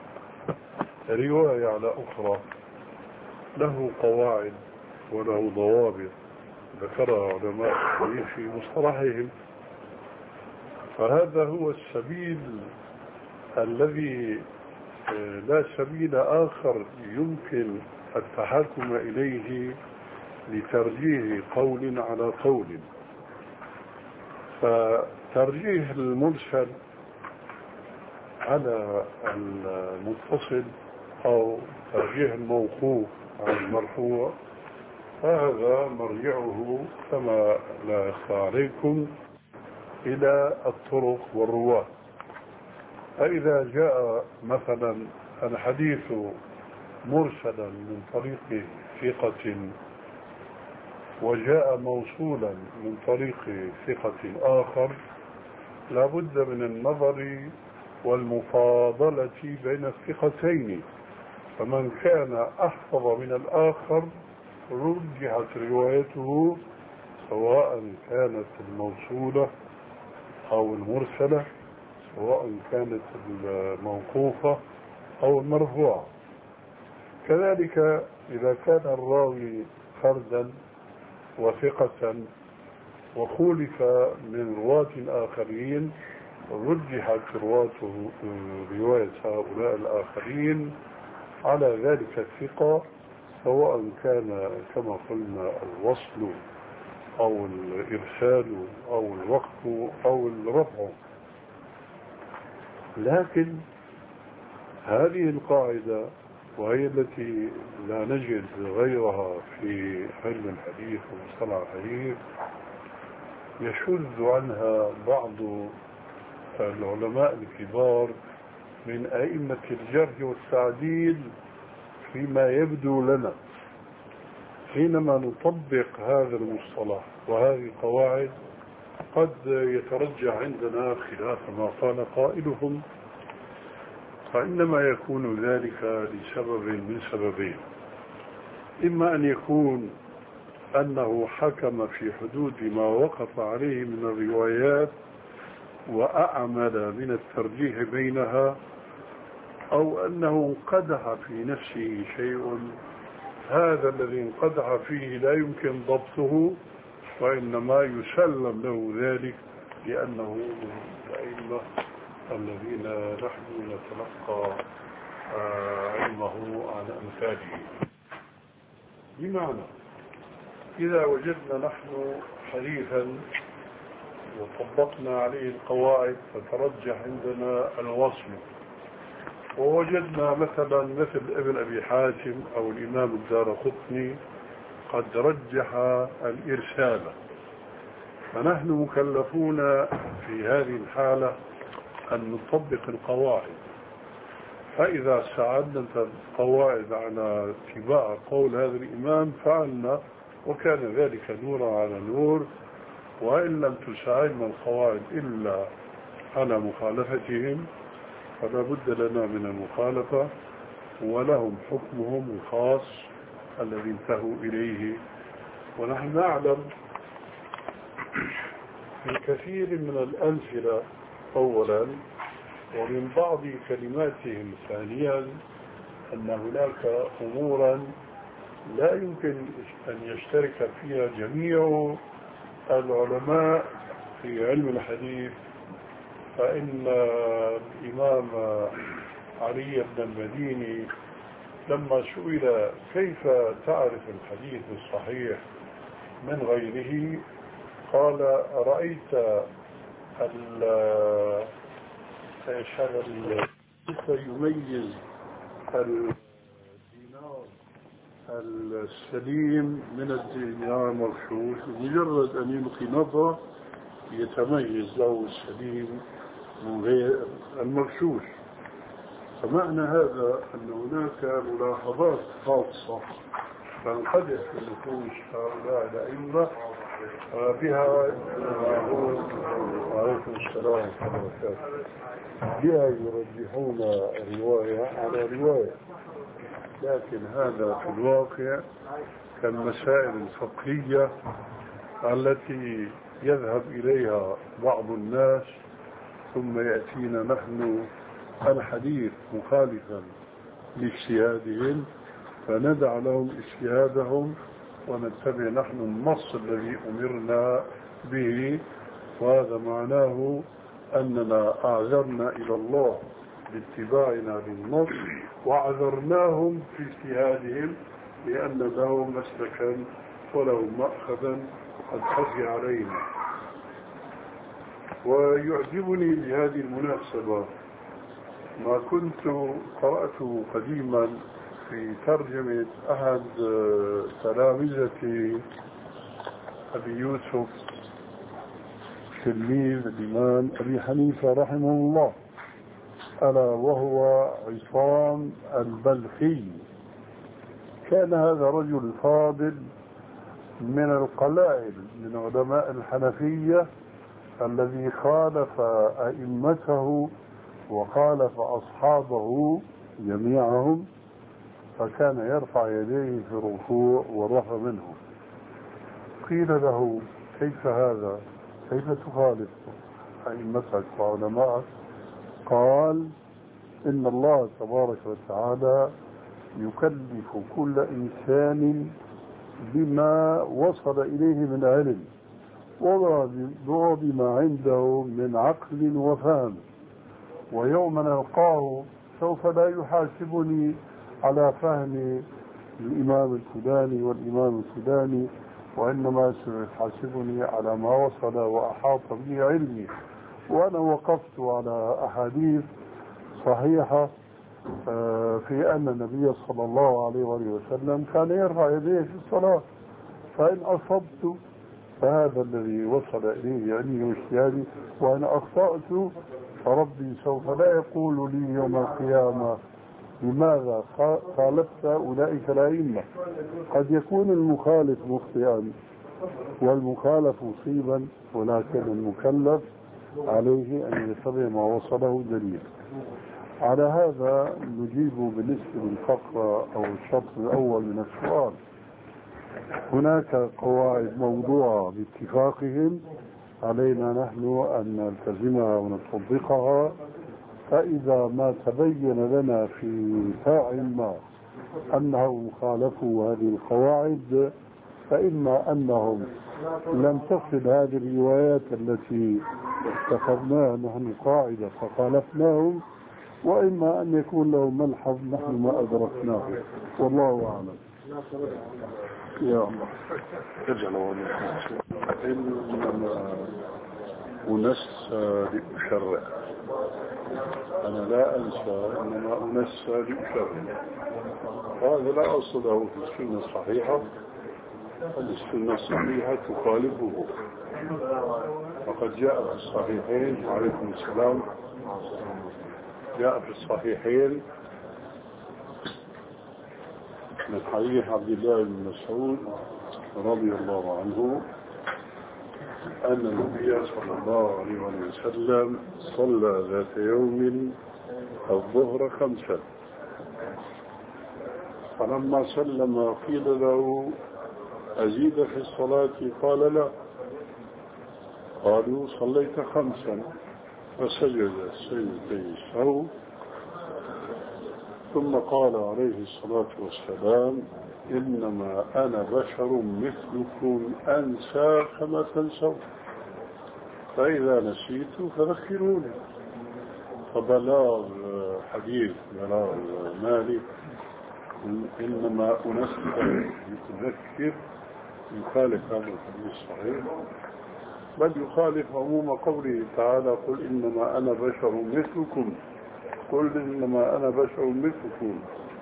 رواية على أخرى له قواعد وله ضوابط ذكرها علماء الحديث في مصطلحهم. فهذا هو السبيل الذي لا سبيل آخر يمكن التحاكم إليه لترجيح قول على قول. فترجيح المرسل على المتصل أو ترجيح الموقوف على المرفوع هذا مرجعه كما لا يخفى عليكم إلى الطرق والرواة. فإذا جاء مثلا الحديث مرسلا من طريق ثقة وجاء موصولا من طريق ثقة آخر، لابد من النظر والمفاضلة بين الثقتين، فمن كان أحفظ من الآخر رجحت روايته سواء كانت الموصولة أو المرسلة، سواء كانت الموقوفة أو المرفوعة. كذلك إذا كان الراوي فردا وثقة وخولف من رواة آخرين رجحت رواته رواية هؤلاء الآخرين على ذلك الثقة، سواء كان كما قلنا الوصل أو الإرسال أو الوقف أو الرفع. لكن هذه القاعدة، وهي التي لا نجد غيرها في علم الحديث ومصطلح الحديث، يشذ عنها بعض العلماء الكبار من أئمة الجرح والتعديل فيما يبدو لنا حينما نطبق هذا المصطلح وهذه القواعد. قد يترجح عندنا خلاف ما قال قائلهم، فإنما يكون ذلك لسبب من سببين: إما أن يكون أنه حكم في حدود ما وقف عليه من الروايات وأعمل من الترجيح بينها، أو أنه انقدح في نفسه شيء، هذا الذي انقدح فيه لا يمكن ضبطه، وإنما يسلم له ذلك لأنه من الأئمة الذين نحن نتلقى علمه عن أمثاله. بمعنى إذا وجدنا نحن حديثا وطبقنا عليه القواعد فترجح عندنا الوصل، ووجدنا مثلا مثل ابن أبي حاتم أو الإمام الدارقطني قد رجح الإرسال، فنحن مكلفون في هذه الحالة أن نطبق القواعد. فإذا استعدنا القواعد على اتباع قول هذا الإمام فعلنا، وكان ذلك نورا على نور. وإن لم تساعدنا القواعد إلا على مخالفتهم فلا بد لنا من المخالفة، ولهم حكمهم الخاص الذي انتهوا إليه. ونحن نعلم في كثير من الأمثلة أولا ومن بعض كلماتهم ثانيا أن هناك أمورا لا يمكن أن يشترك فيها جميع العلماء في علم الحديث. فإن الإمام علي بن المديني لما سئل كيف تعرف الحديث الصحيح من غيره قال: رأيت كيف يميز الدينار السليم من الدينار المغشوش، مجرد أن يلقي نظرة يتميز له السليم من غير المغشوش. فمعنى هذا أن هناك ملاحظات خاصة تنقدح في نفوس هؤلاء الأئمة بها وعليكم السلام ورحمة الله وبركاته بها يرجحون رواية على رواية، لكن هذا في الواقع كالمسائل الفقهية التي يذهب إليها بعض الناس ثم يأتينا نحن الحديث مخالفا لاجتهادهم فندع لهم اجتهادهم ونتبع نحن النص الذي أمرنا به، وهذا معناه أننا أعذرنا إلى الله باتباعنا للنص وعذرناهم في اجتهادهم لأن لهم مسلكا ولهم مأخذا قد خفي علينا. ويعجبني بهذه المناسبة ما كنت قرأته قديما في ترجمة أحد تلامذة أبي يوسف تلميذ الإمام أبي حنيفة رحمه الله، ألا وهو عصام البلخي. كان هذا رجل فاضل من القلائل من علماء الحنفية الذي خالف أئمته وخالف أصحابه جميعهم، فكان يرفع يديه في الركوع والرفع منه. قيل له كيف هذا؟ كيف تخالف أئمتك وعلماءك؟ قال إن الله تبارك وتعالى يكلف كل إنسان بما وصل إليه من علم وبما عنده من عقل وفهم، ويوم نلقاه سوف لا يحاسبني على فهم الإمام الفلاني والإمام الفلاني، وإنما سيحاسبني على ما وصل وأحاط به علمي. وأنا وقفت على أحاديث صحيحة في أن النبي صلى الله عليه وسلم كان يرفع يديه في الصلاة، فإن أصبت فهذا الذي وصل إليه علمي واجتهادي، وإن أخطأت فربي سوف لا يقول لي يوم القيامة لماذا خالفت أولئك الأئمة. قد يكون المخالف مخطئا والمخالف مصيبا، ولكن المكلف عليه أن يتبع ما وصله دليل. على هذا نجيب بالنسبة للفقرة أو الشطر الأول من السؤال. هناك قواعد موضوعة باتفاقهم علينا نحن أن نلتزمها ونطبقها، فإذا ما تبين لنا في ساع ما أنهم خالفوا هذه القواعد فإما أنهم لم تصل هذه الروايات التي اتخذناها نحن قاعدة فخالفناهم، وإما أن يكون لهم ملحظ نحن ما أدركناه، والله أعلم. يا الله ارجع لوالي. إنما أنسى لأشرع، أنا لا أنسى إنما أنسى لأشرع، هذا لا أصل له في السنة الصحيحة. السنة الصحيحة تخالفه، وقد جاء في الصحيحين عليكم السلام جاء في الصحيحين من حديث عبد الله بن مسعود رضي الله عنه أن النبي صلى الله عليه وسلم صلى ذات يوم الظهر خمسا، فلما سلم قيل له أزيد في الصلاة؟ قال لا. قالوا صليت خمسا، فسجد سجدتي السهو، ثم قال عليه الصلاة والسلام إنما أنا بشر مثلكم أنسى كما تنسون، فإذا نسيت فذكروني. فبلاغ حديث بلاغ مالك إنما أنسى يتذكر يخالف هذا الحديث الصحيح، بل يخالف عموم قوله تعالى قل إنما أنا بشر مثلكم، قل إنما أنا بشر مثلكم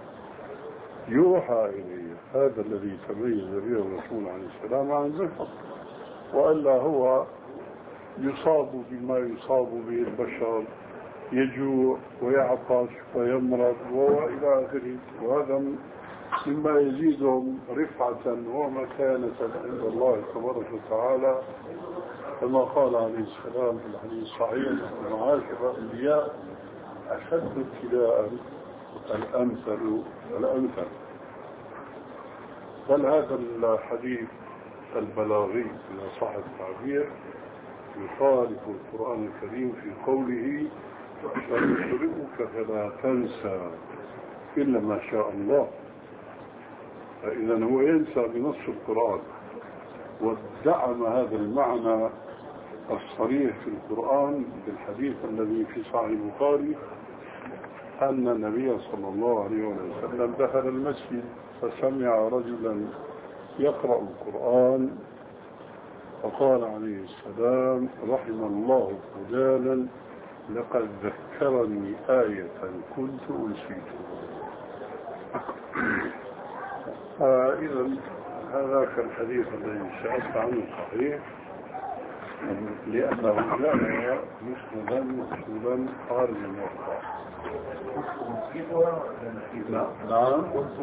يوحى إلي. هذا الذي تميز به الرسول عليه السلام عن البشر، وألا هو يصاب بما يصاب به البشر يجوع ويعطش ويمرض وإلى آخره، وهذا مما يزيدهم رفعة ومكانة عند الله تبارك وتعالى، كما قال عليه السلام في الحديث الصحيح: معاشر الأنبياء أشد ابتلاء الأمثل الأمثل. بل هذا الحديث البلاغي إذا صح التعبير يخالف القرآن الكريم في قوله: سنقرئك فلا تنسى إلا ما شاء الله. فإذا هو ينسى بنص القرآن، ودعم هذا المعنى الصريح في القرآن بالحديث الذي في صحيح البخاري أن النبي صلى الله عليه وسلم دخل المسجد فسمع رجلا يقرأ القرآن فقال عليه السلام: رحم الله فلانا لقد ذكرني آية كنت أنسيتها. فإذا هذاك الحديث الذي سألت عنه صحيح، لأنه جاء مسندا مكتوبا خارج الموقع. نعم كنت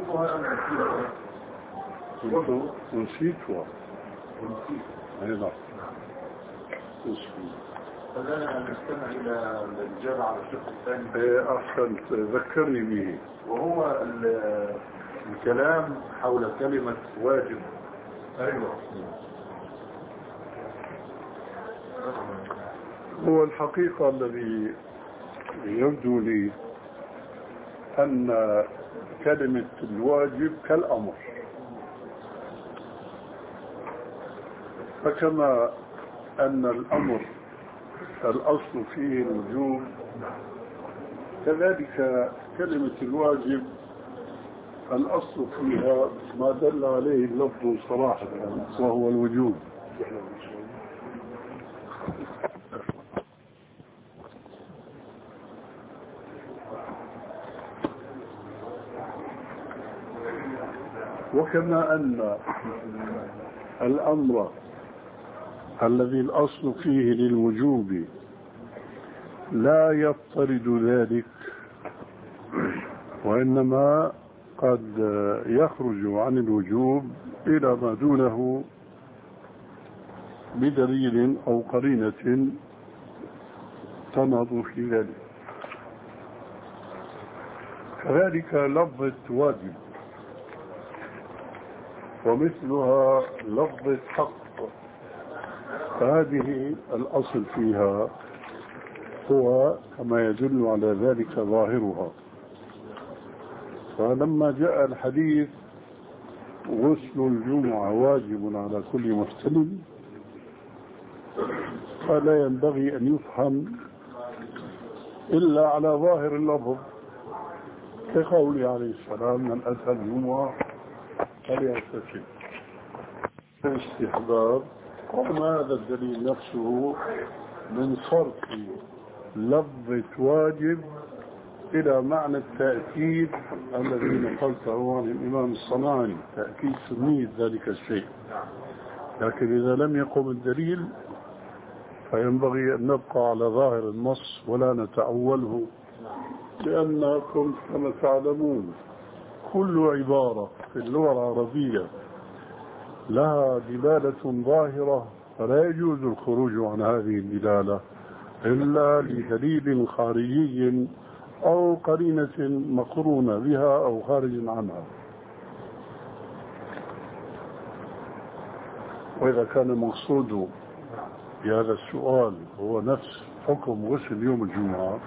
أنسيتها. أيضا فلنا نستمع إلى الإجابة على الشق الثاني. أحسنت، ذكرني به. وهو الكلام حول كلمة واجب. أيوة. هو الحقيقة الذي يبدو لي أن كلمة الواجب كالأمر، فكما أن الأمر الأصل فيه الوجوب، كذلك كلمة الواجب الأصل فيها ما دل عليه اللفظ صراحة وهو الوجوب. وكما أن الأمر الذي الأصل فيه للوجوب لا يضطرد ذلك، وإنما قد يخرج عن الوجوب إلى ما دونه بدليل أو قرينة تنهض في ذلك. كذلك لفظة واجب ومثلها لفظة حق، فهذه الأصل فيها هو كما يدل على ذلك ظاهرها. فلما جاء الحديث غسل الجمعة واجب على كل محتلم، فلا ينبغي أن يفهم إلا على ظاهر اللفظ، كقوله عليه السلام: من أتى الجمعة فليغتسل. الاستحباب قام هذا الدليل نفسه من صرف لفظة واجب إلى معنى التأكيد الذي نقلته عن الإمام الصنعاني، تأكيد سمية ذلك الشيء. لكن إذا لم يقم الدليل فينبغي أن نبقى على ظاهر النص ولا نتأوله، لأنكم كما تعلمون كل عبارة في اللغة العربية لها دلالة ظاهرة، فلا يجوز الخروج عن هذه الدلالة إلا لدليل خارجي أو قرينة مقرونة بها أو خارج عنها. وإذا كان المقصود بهذا السؤال هو نفس حكم غسل يوم الجمعة،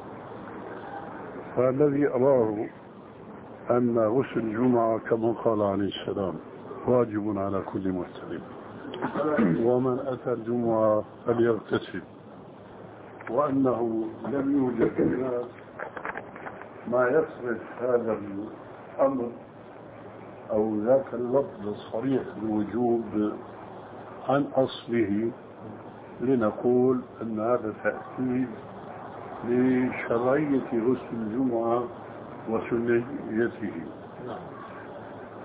فالذي أراه أن غسل الجمعة كما قال عليه السلام واجب على كل محترم، ومن أتى الجمعة فليغتسل، وأنه لم يوجد في الناس ما يصرف هذا الأمر أو ذاك اللفظ الصريح بالوجوب عن أصله، لنقول أن هذا تأكيد لشرعية غسل الجمعة وسنيته.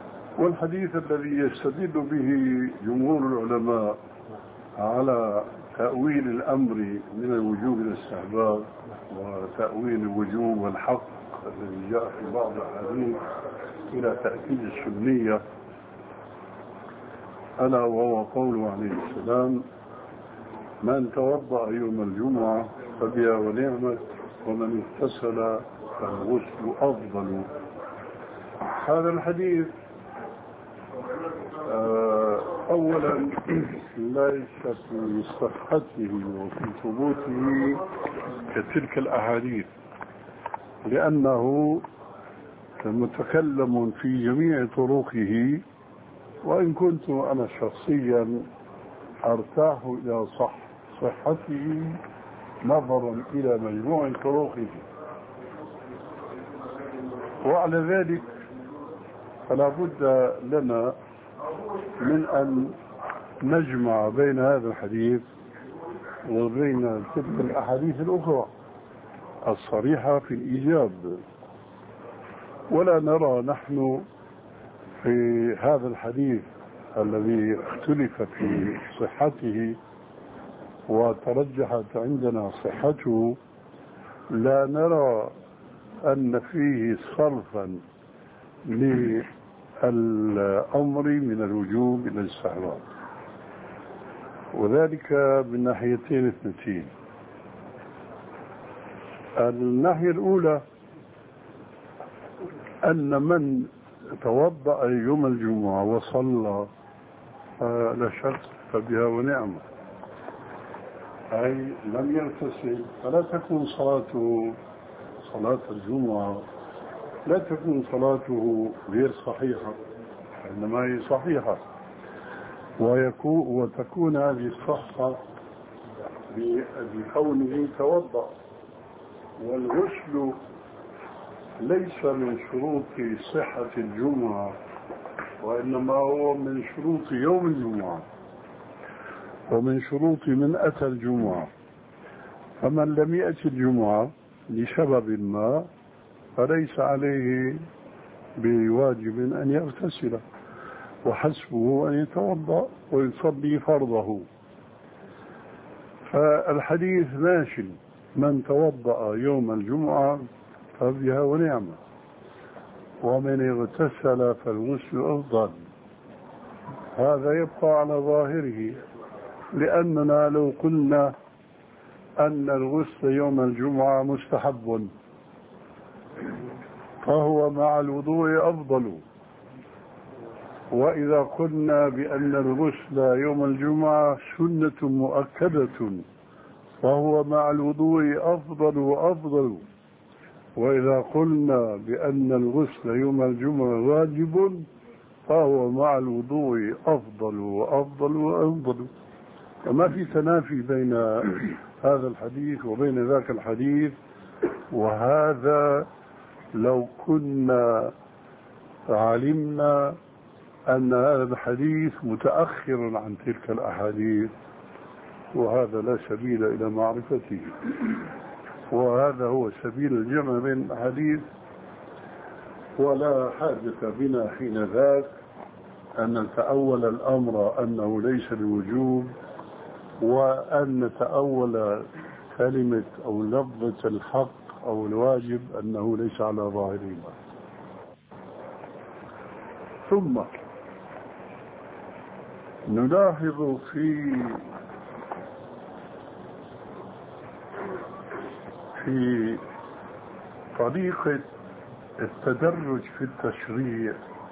والحديث الذي يستدل به جمهور العلماء على تأويل الأمر من الوجوب إلى الاستحباب وتأويل الوجوب والحق الذي جاء في بعض الأحاديث إلى تأكيد السنية، ألا وهو قوله عليه السلام: من توضأ يوم الجمعة فبها ونعمة ومن اغتسل فالغسل أفضل. هذا الحديث أولا ليس في صحته وفي ثبوته كتلك الأحاديث، لأنه متكلم في جميع طرقه، وإن كنت أنا شخصيا أرتاح إلى صح صحته نظرا إلى مجموع طرقه. وعلى ذلك فلا بد لنا من أن نجمع بين هذا الحديث وبين تلك الأحاديث الأخرى الصريحة في الإيجاب، ولا نرى نحن في هذا الحديث الذي اختلف في صحته وترجحت عندنا صحته، لا نرى أن فيه صرفا للأمر من الوجوب إلى الاستحباب، وذلك من ناحيتين اثنتين. الناحية الأولى أن من توضأ يوم الجمعة وصلى لا شك فبها ونعمة، أي لم يغتسل فلا تكون صلاته صلاة الجمعة لا تكون صلاته غير صحيحة، إنما هي صحيحة، ويكون وتكون هذه الصحة بكونه توضأ. والغسل ليس من شروط صحة الجمعة، وإنما هو من شروط يوم الجمعة ومن شروط من أتى الجمعة. فمن لم يأتي الجمعة لسبب ما فليس عليه بواجب أن يغتسل، وحسبه أن يتوضأ ويصلي فرضه. فالحديث ماشي: من توضأ يوم الجمعة فبها ونعمة ومن اغتسل فالغسل أفضل. هذا يبقى على ظاهره، لأننا لو قلنا أن الغسل يوم الجمعة مستحب فهو مع الوضوء أفضل، وإذا قلنا بأن الغسل يوم الجمعة سنة مؤكدة فهو مع الوضوء أفضل وأفضل، وإذا قلنا بأن الغسل يوم الجمعة واجب فهو مع الوضوء أفضل وأفضل وأفضل. فما في تنافي بين هذا الحديث وبين ذاك الحديث. وهذا لو كنا علمنا أن هذا الحديث متأخر عن تلك الأحاديث، وهذا لا سبيل إلى معرفته، وهذا هو سبيل الجمع بين الأحاديث. ولا حاجة بنا حين ذاك أن نتأول الأمر أنه ليس بوجوب، وأن نتأول كلمة أو لفظة الحق أو الواجب أنه ليس على ظاهره. ثم نلاحظ في في طريقة التدرج في التشريع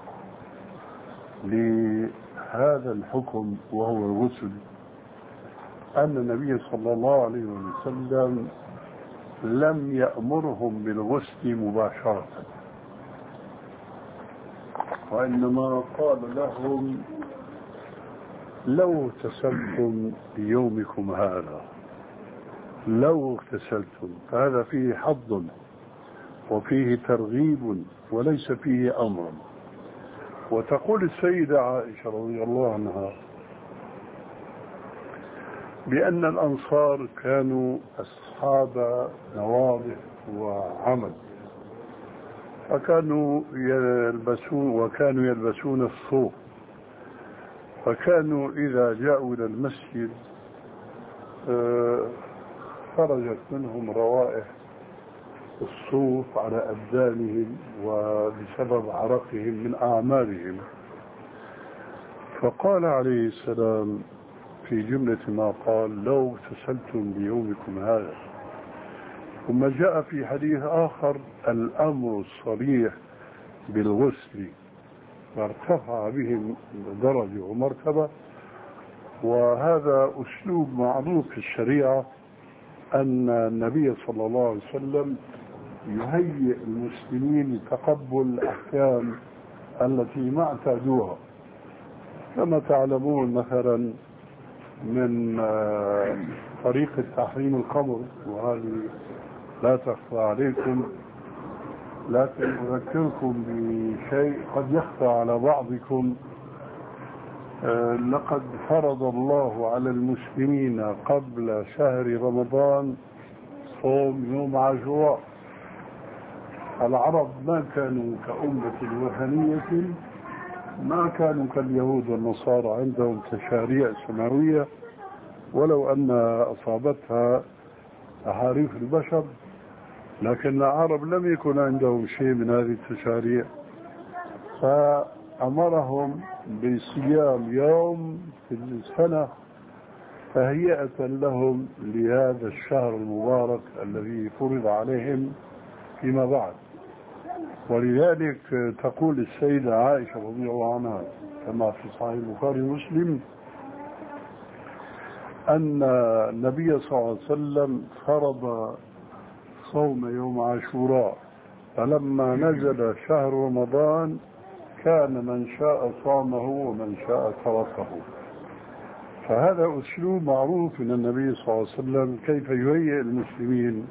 لهذا الحكم وهو الغسل أن النبي صلى الله عليه وسلم لم يأمرهم بالغسل مباشرة، وإنما قال لهم: لو اغتسلتم بيومكم هذا، لو اغتسلتم، فهذا فيه حظ وفيه ترغيب وليس فيه أمر. وتقول السيدة عائشة رضي الله عنها بأن الأنصار كانوا أصحاب نواضح وعمل، فكانوا يلبسون وكانوا يلبسون الصوف، فكانوا إذا جاءوا إلى المسجد آه، خرجت منهم روائح الصوف على أبدانهم وبسبب عرقهم من أعمالهم. فقال عليه السلام في جملة ما قال: لو اغتسلتم بيومكم هذا. ثم جاء في حديث آخر الأمر الصريح بالغسل، فارتفع بهم درجة ومرتبة. وهذا أسلوب معروف في الشريعة، أن النبي صلى الله عليه وسلم يهيئ المسلمين لتقبل الأحكام التي ما اعتادوها. كما تعلمون مثلا من طريقة تحريم الخمر، وهذه لا تخفى عليكم، لكن أذكركم بشيء قد يخفى على بعضكم. لقد فرض الله على المسلمين قبل شهر رمضان صوم يوم عاشوراء. العرب ما كانوا كأمة وثنية، ما كانوا كاليهود والنصارى عندهم تشاريع سماوية ولو أن أصابتها أحاريف البشر، لكن العرب لم يكن عندهم شيء من هذه التشاريع، فأمرهم بصيام يوم في السنة تهيئة لهم لهذا الشهر المبارك الذي فرض عليهم فيما بعد. ولذلك تقول السيدة عائشة رضي الله عنها كما في صحيح البخاري ومسلم أن النبي صلى الله عليه وسلم فرض صوم يوم عاشوراء، فلما نزل شهر رمضان كان من شاء صامه ومن شاء تركه. فهذا أسلوب معروف من النبي صلى الله عليه وسلم كيف يهيئ المسلمين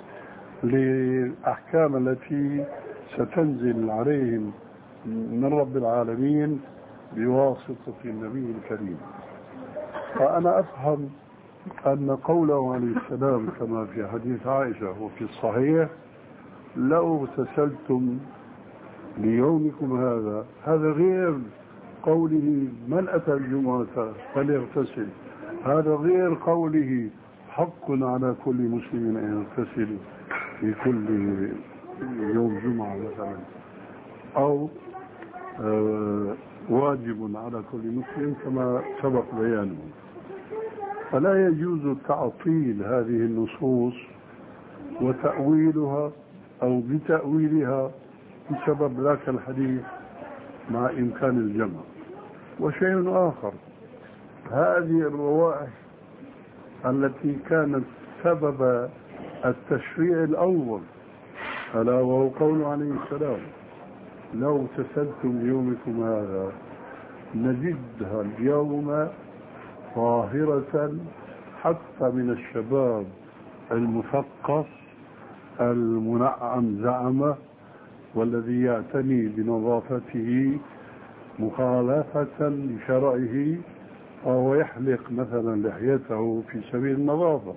للأحكام التي ستنزل عليهم من رب العالمين بواسطة النبي الكريم. فأنا أفهم أن قوله عليه السلام كما في حديث عائشة وفي الصحيح: لو اغتسلتم ليومكم هذا، هذا غير قوله من أتى الجمعة فليغتسل، هذا غير قوله حق على كل مسلم أن يغتسل في كل يوم جمعة مثلا، أو آه واجب على كل مسلم كما سبق بيانه. فلا يجوز تعطيل هذه النصوص وتأويلها أو بتأويلها بسبب ذاك الحديث مع إمكان الجمع. وشيء آخر، هذه الروائح التي كانت سبب التشريع الأول ألا وهو قول عليه السلام: لو اغتسلتم يومكم هذا، نجدها اليوم ظاهرة حتى من الشباب المثقف المنعم زعمه والذي يعتني بنظافته مخالفة لشرعه، وهو يحلق مثلا لحيته في سبيل النظافة،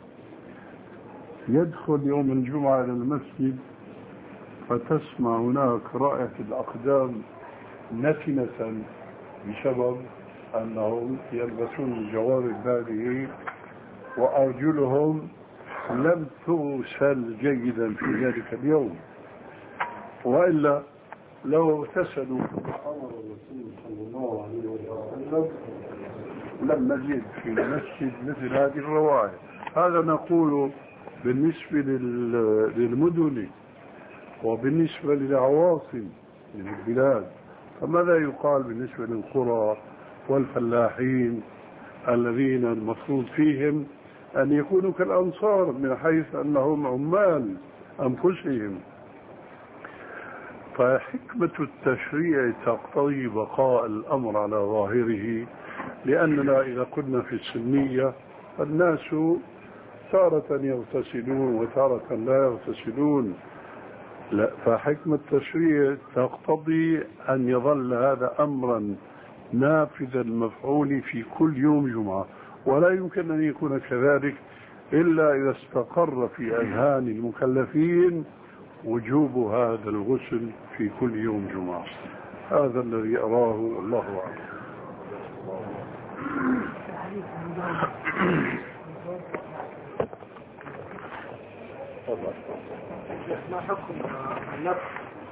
يدخل يوم الجمعة إلى المسجد فتسمع هناك رائحة الأقدام نتنة بسبب أنهم يلبسون الجوارب هذه وأرجلهم لم تغسل جيدا في ذلك اليوم. وإلا لو اغتسلوا أمر الرسول صلى الله عليه وسلم لم نجد في المسجد مثل هذه الروائح. هذا نقول بالنسبة للمدن، وبالنسبة للعواصم من البلاد فماذا يقال بالنسبة للقرى والفلاحين الذين المفروض فيهم أن يكونوا كالأنصار من حيث أنهم عمال أنفسهم؟ فحكمة التشريع تقتضي بقاء الأمر على ظاهره، لأننا إذا كنا في السنية الناس تارة يغتسلون وتارة لا يغتسلون، لا، فحكمة التشريع تقتضي أن يظل هذا أمرا نافذا المفعول في كل يوم جمعة، ولا يمكن أن يكون كذلك إلا إذا استقر في أذهان المكلفين وجوب هذا الغسل في كل يوم جمعة. هذا الذي أراه، الله أعلم. تفضل. ما حكم النفس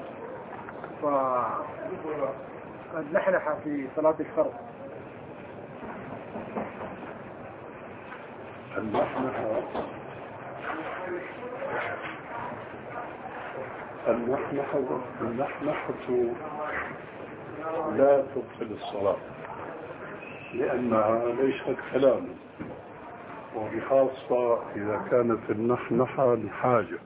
والنحنحة في صلاة الفرض؟ النحنحة النحنحة النحنحة لا تبطل الصلاة لأنها ليست كلاما، وبخاصة إذا كانت النحنحة لحاجة.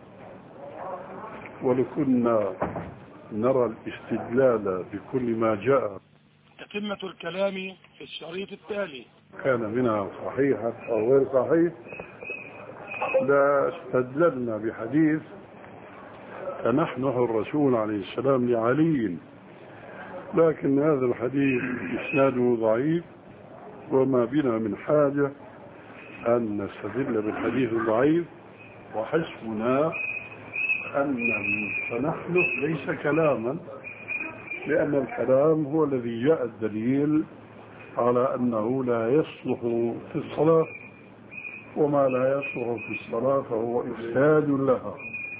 ولكنا نرى الاستدلال بكل ما جاء تتمة الكلام في الشريط التالي كان منها صحيحة أو غير صحيح، لا استدللنا بحديث تنحنح الرسول عليه السلام لعلي، لكن هذا الحديث إسناده ضعيف، وما بنا من حاجة أن نستدل بالحديث الضعيف، وحسبنا أن التنحنح ليس كلاما، لأن الكلام هو الذي جاء الدليل على أنه لا يصلح في الصلاة، وما لا يصلح في الصلاة فهو إفساد لها.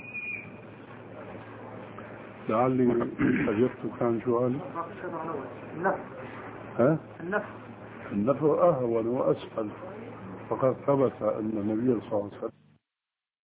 لعلي أجبت كان سؤالي. النفس ها؟ النفس النفس أهون وأسهل، فقد ثبت أن النبي صلى الله عليه وسلم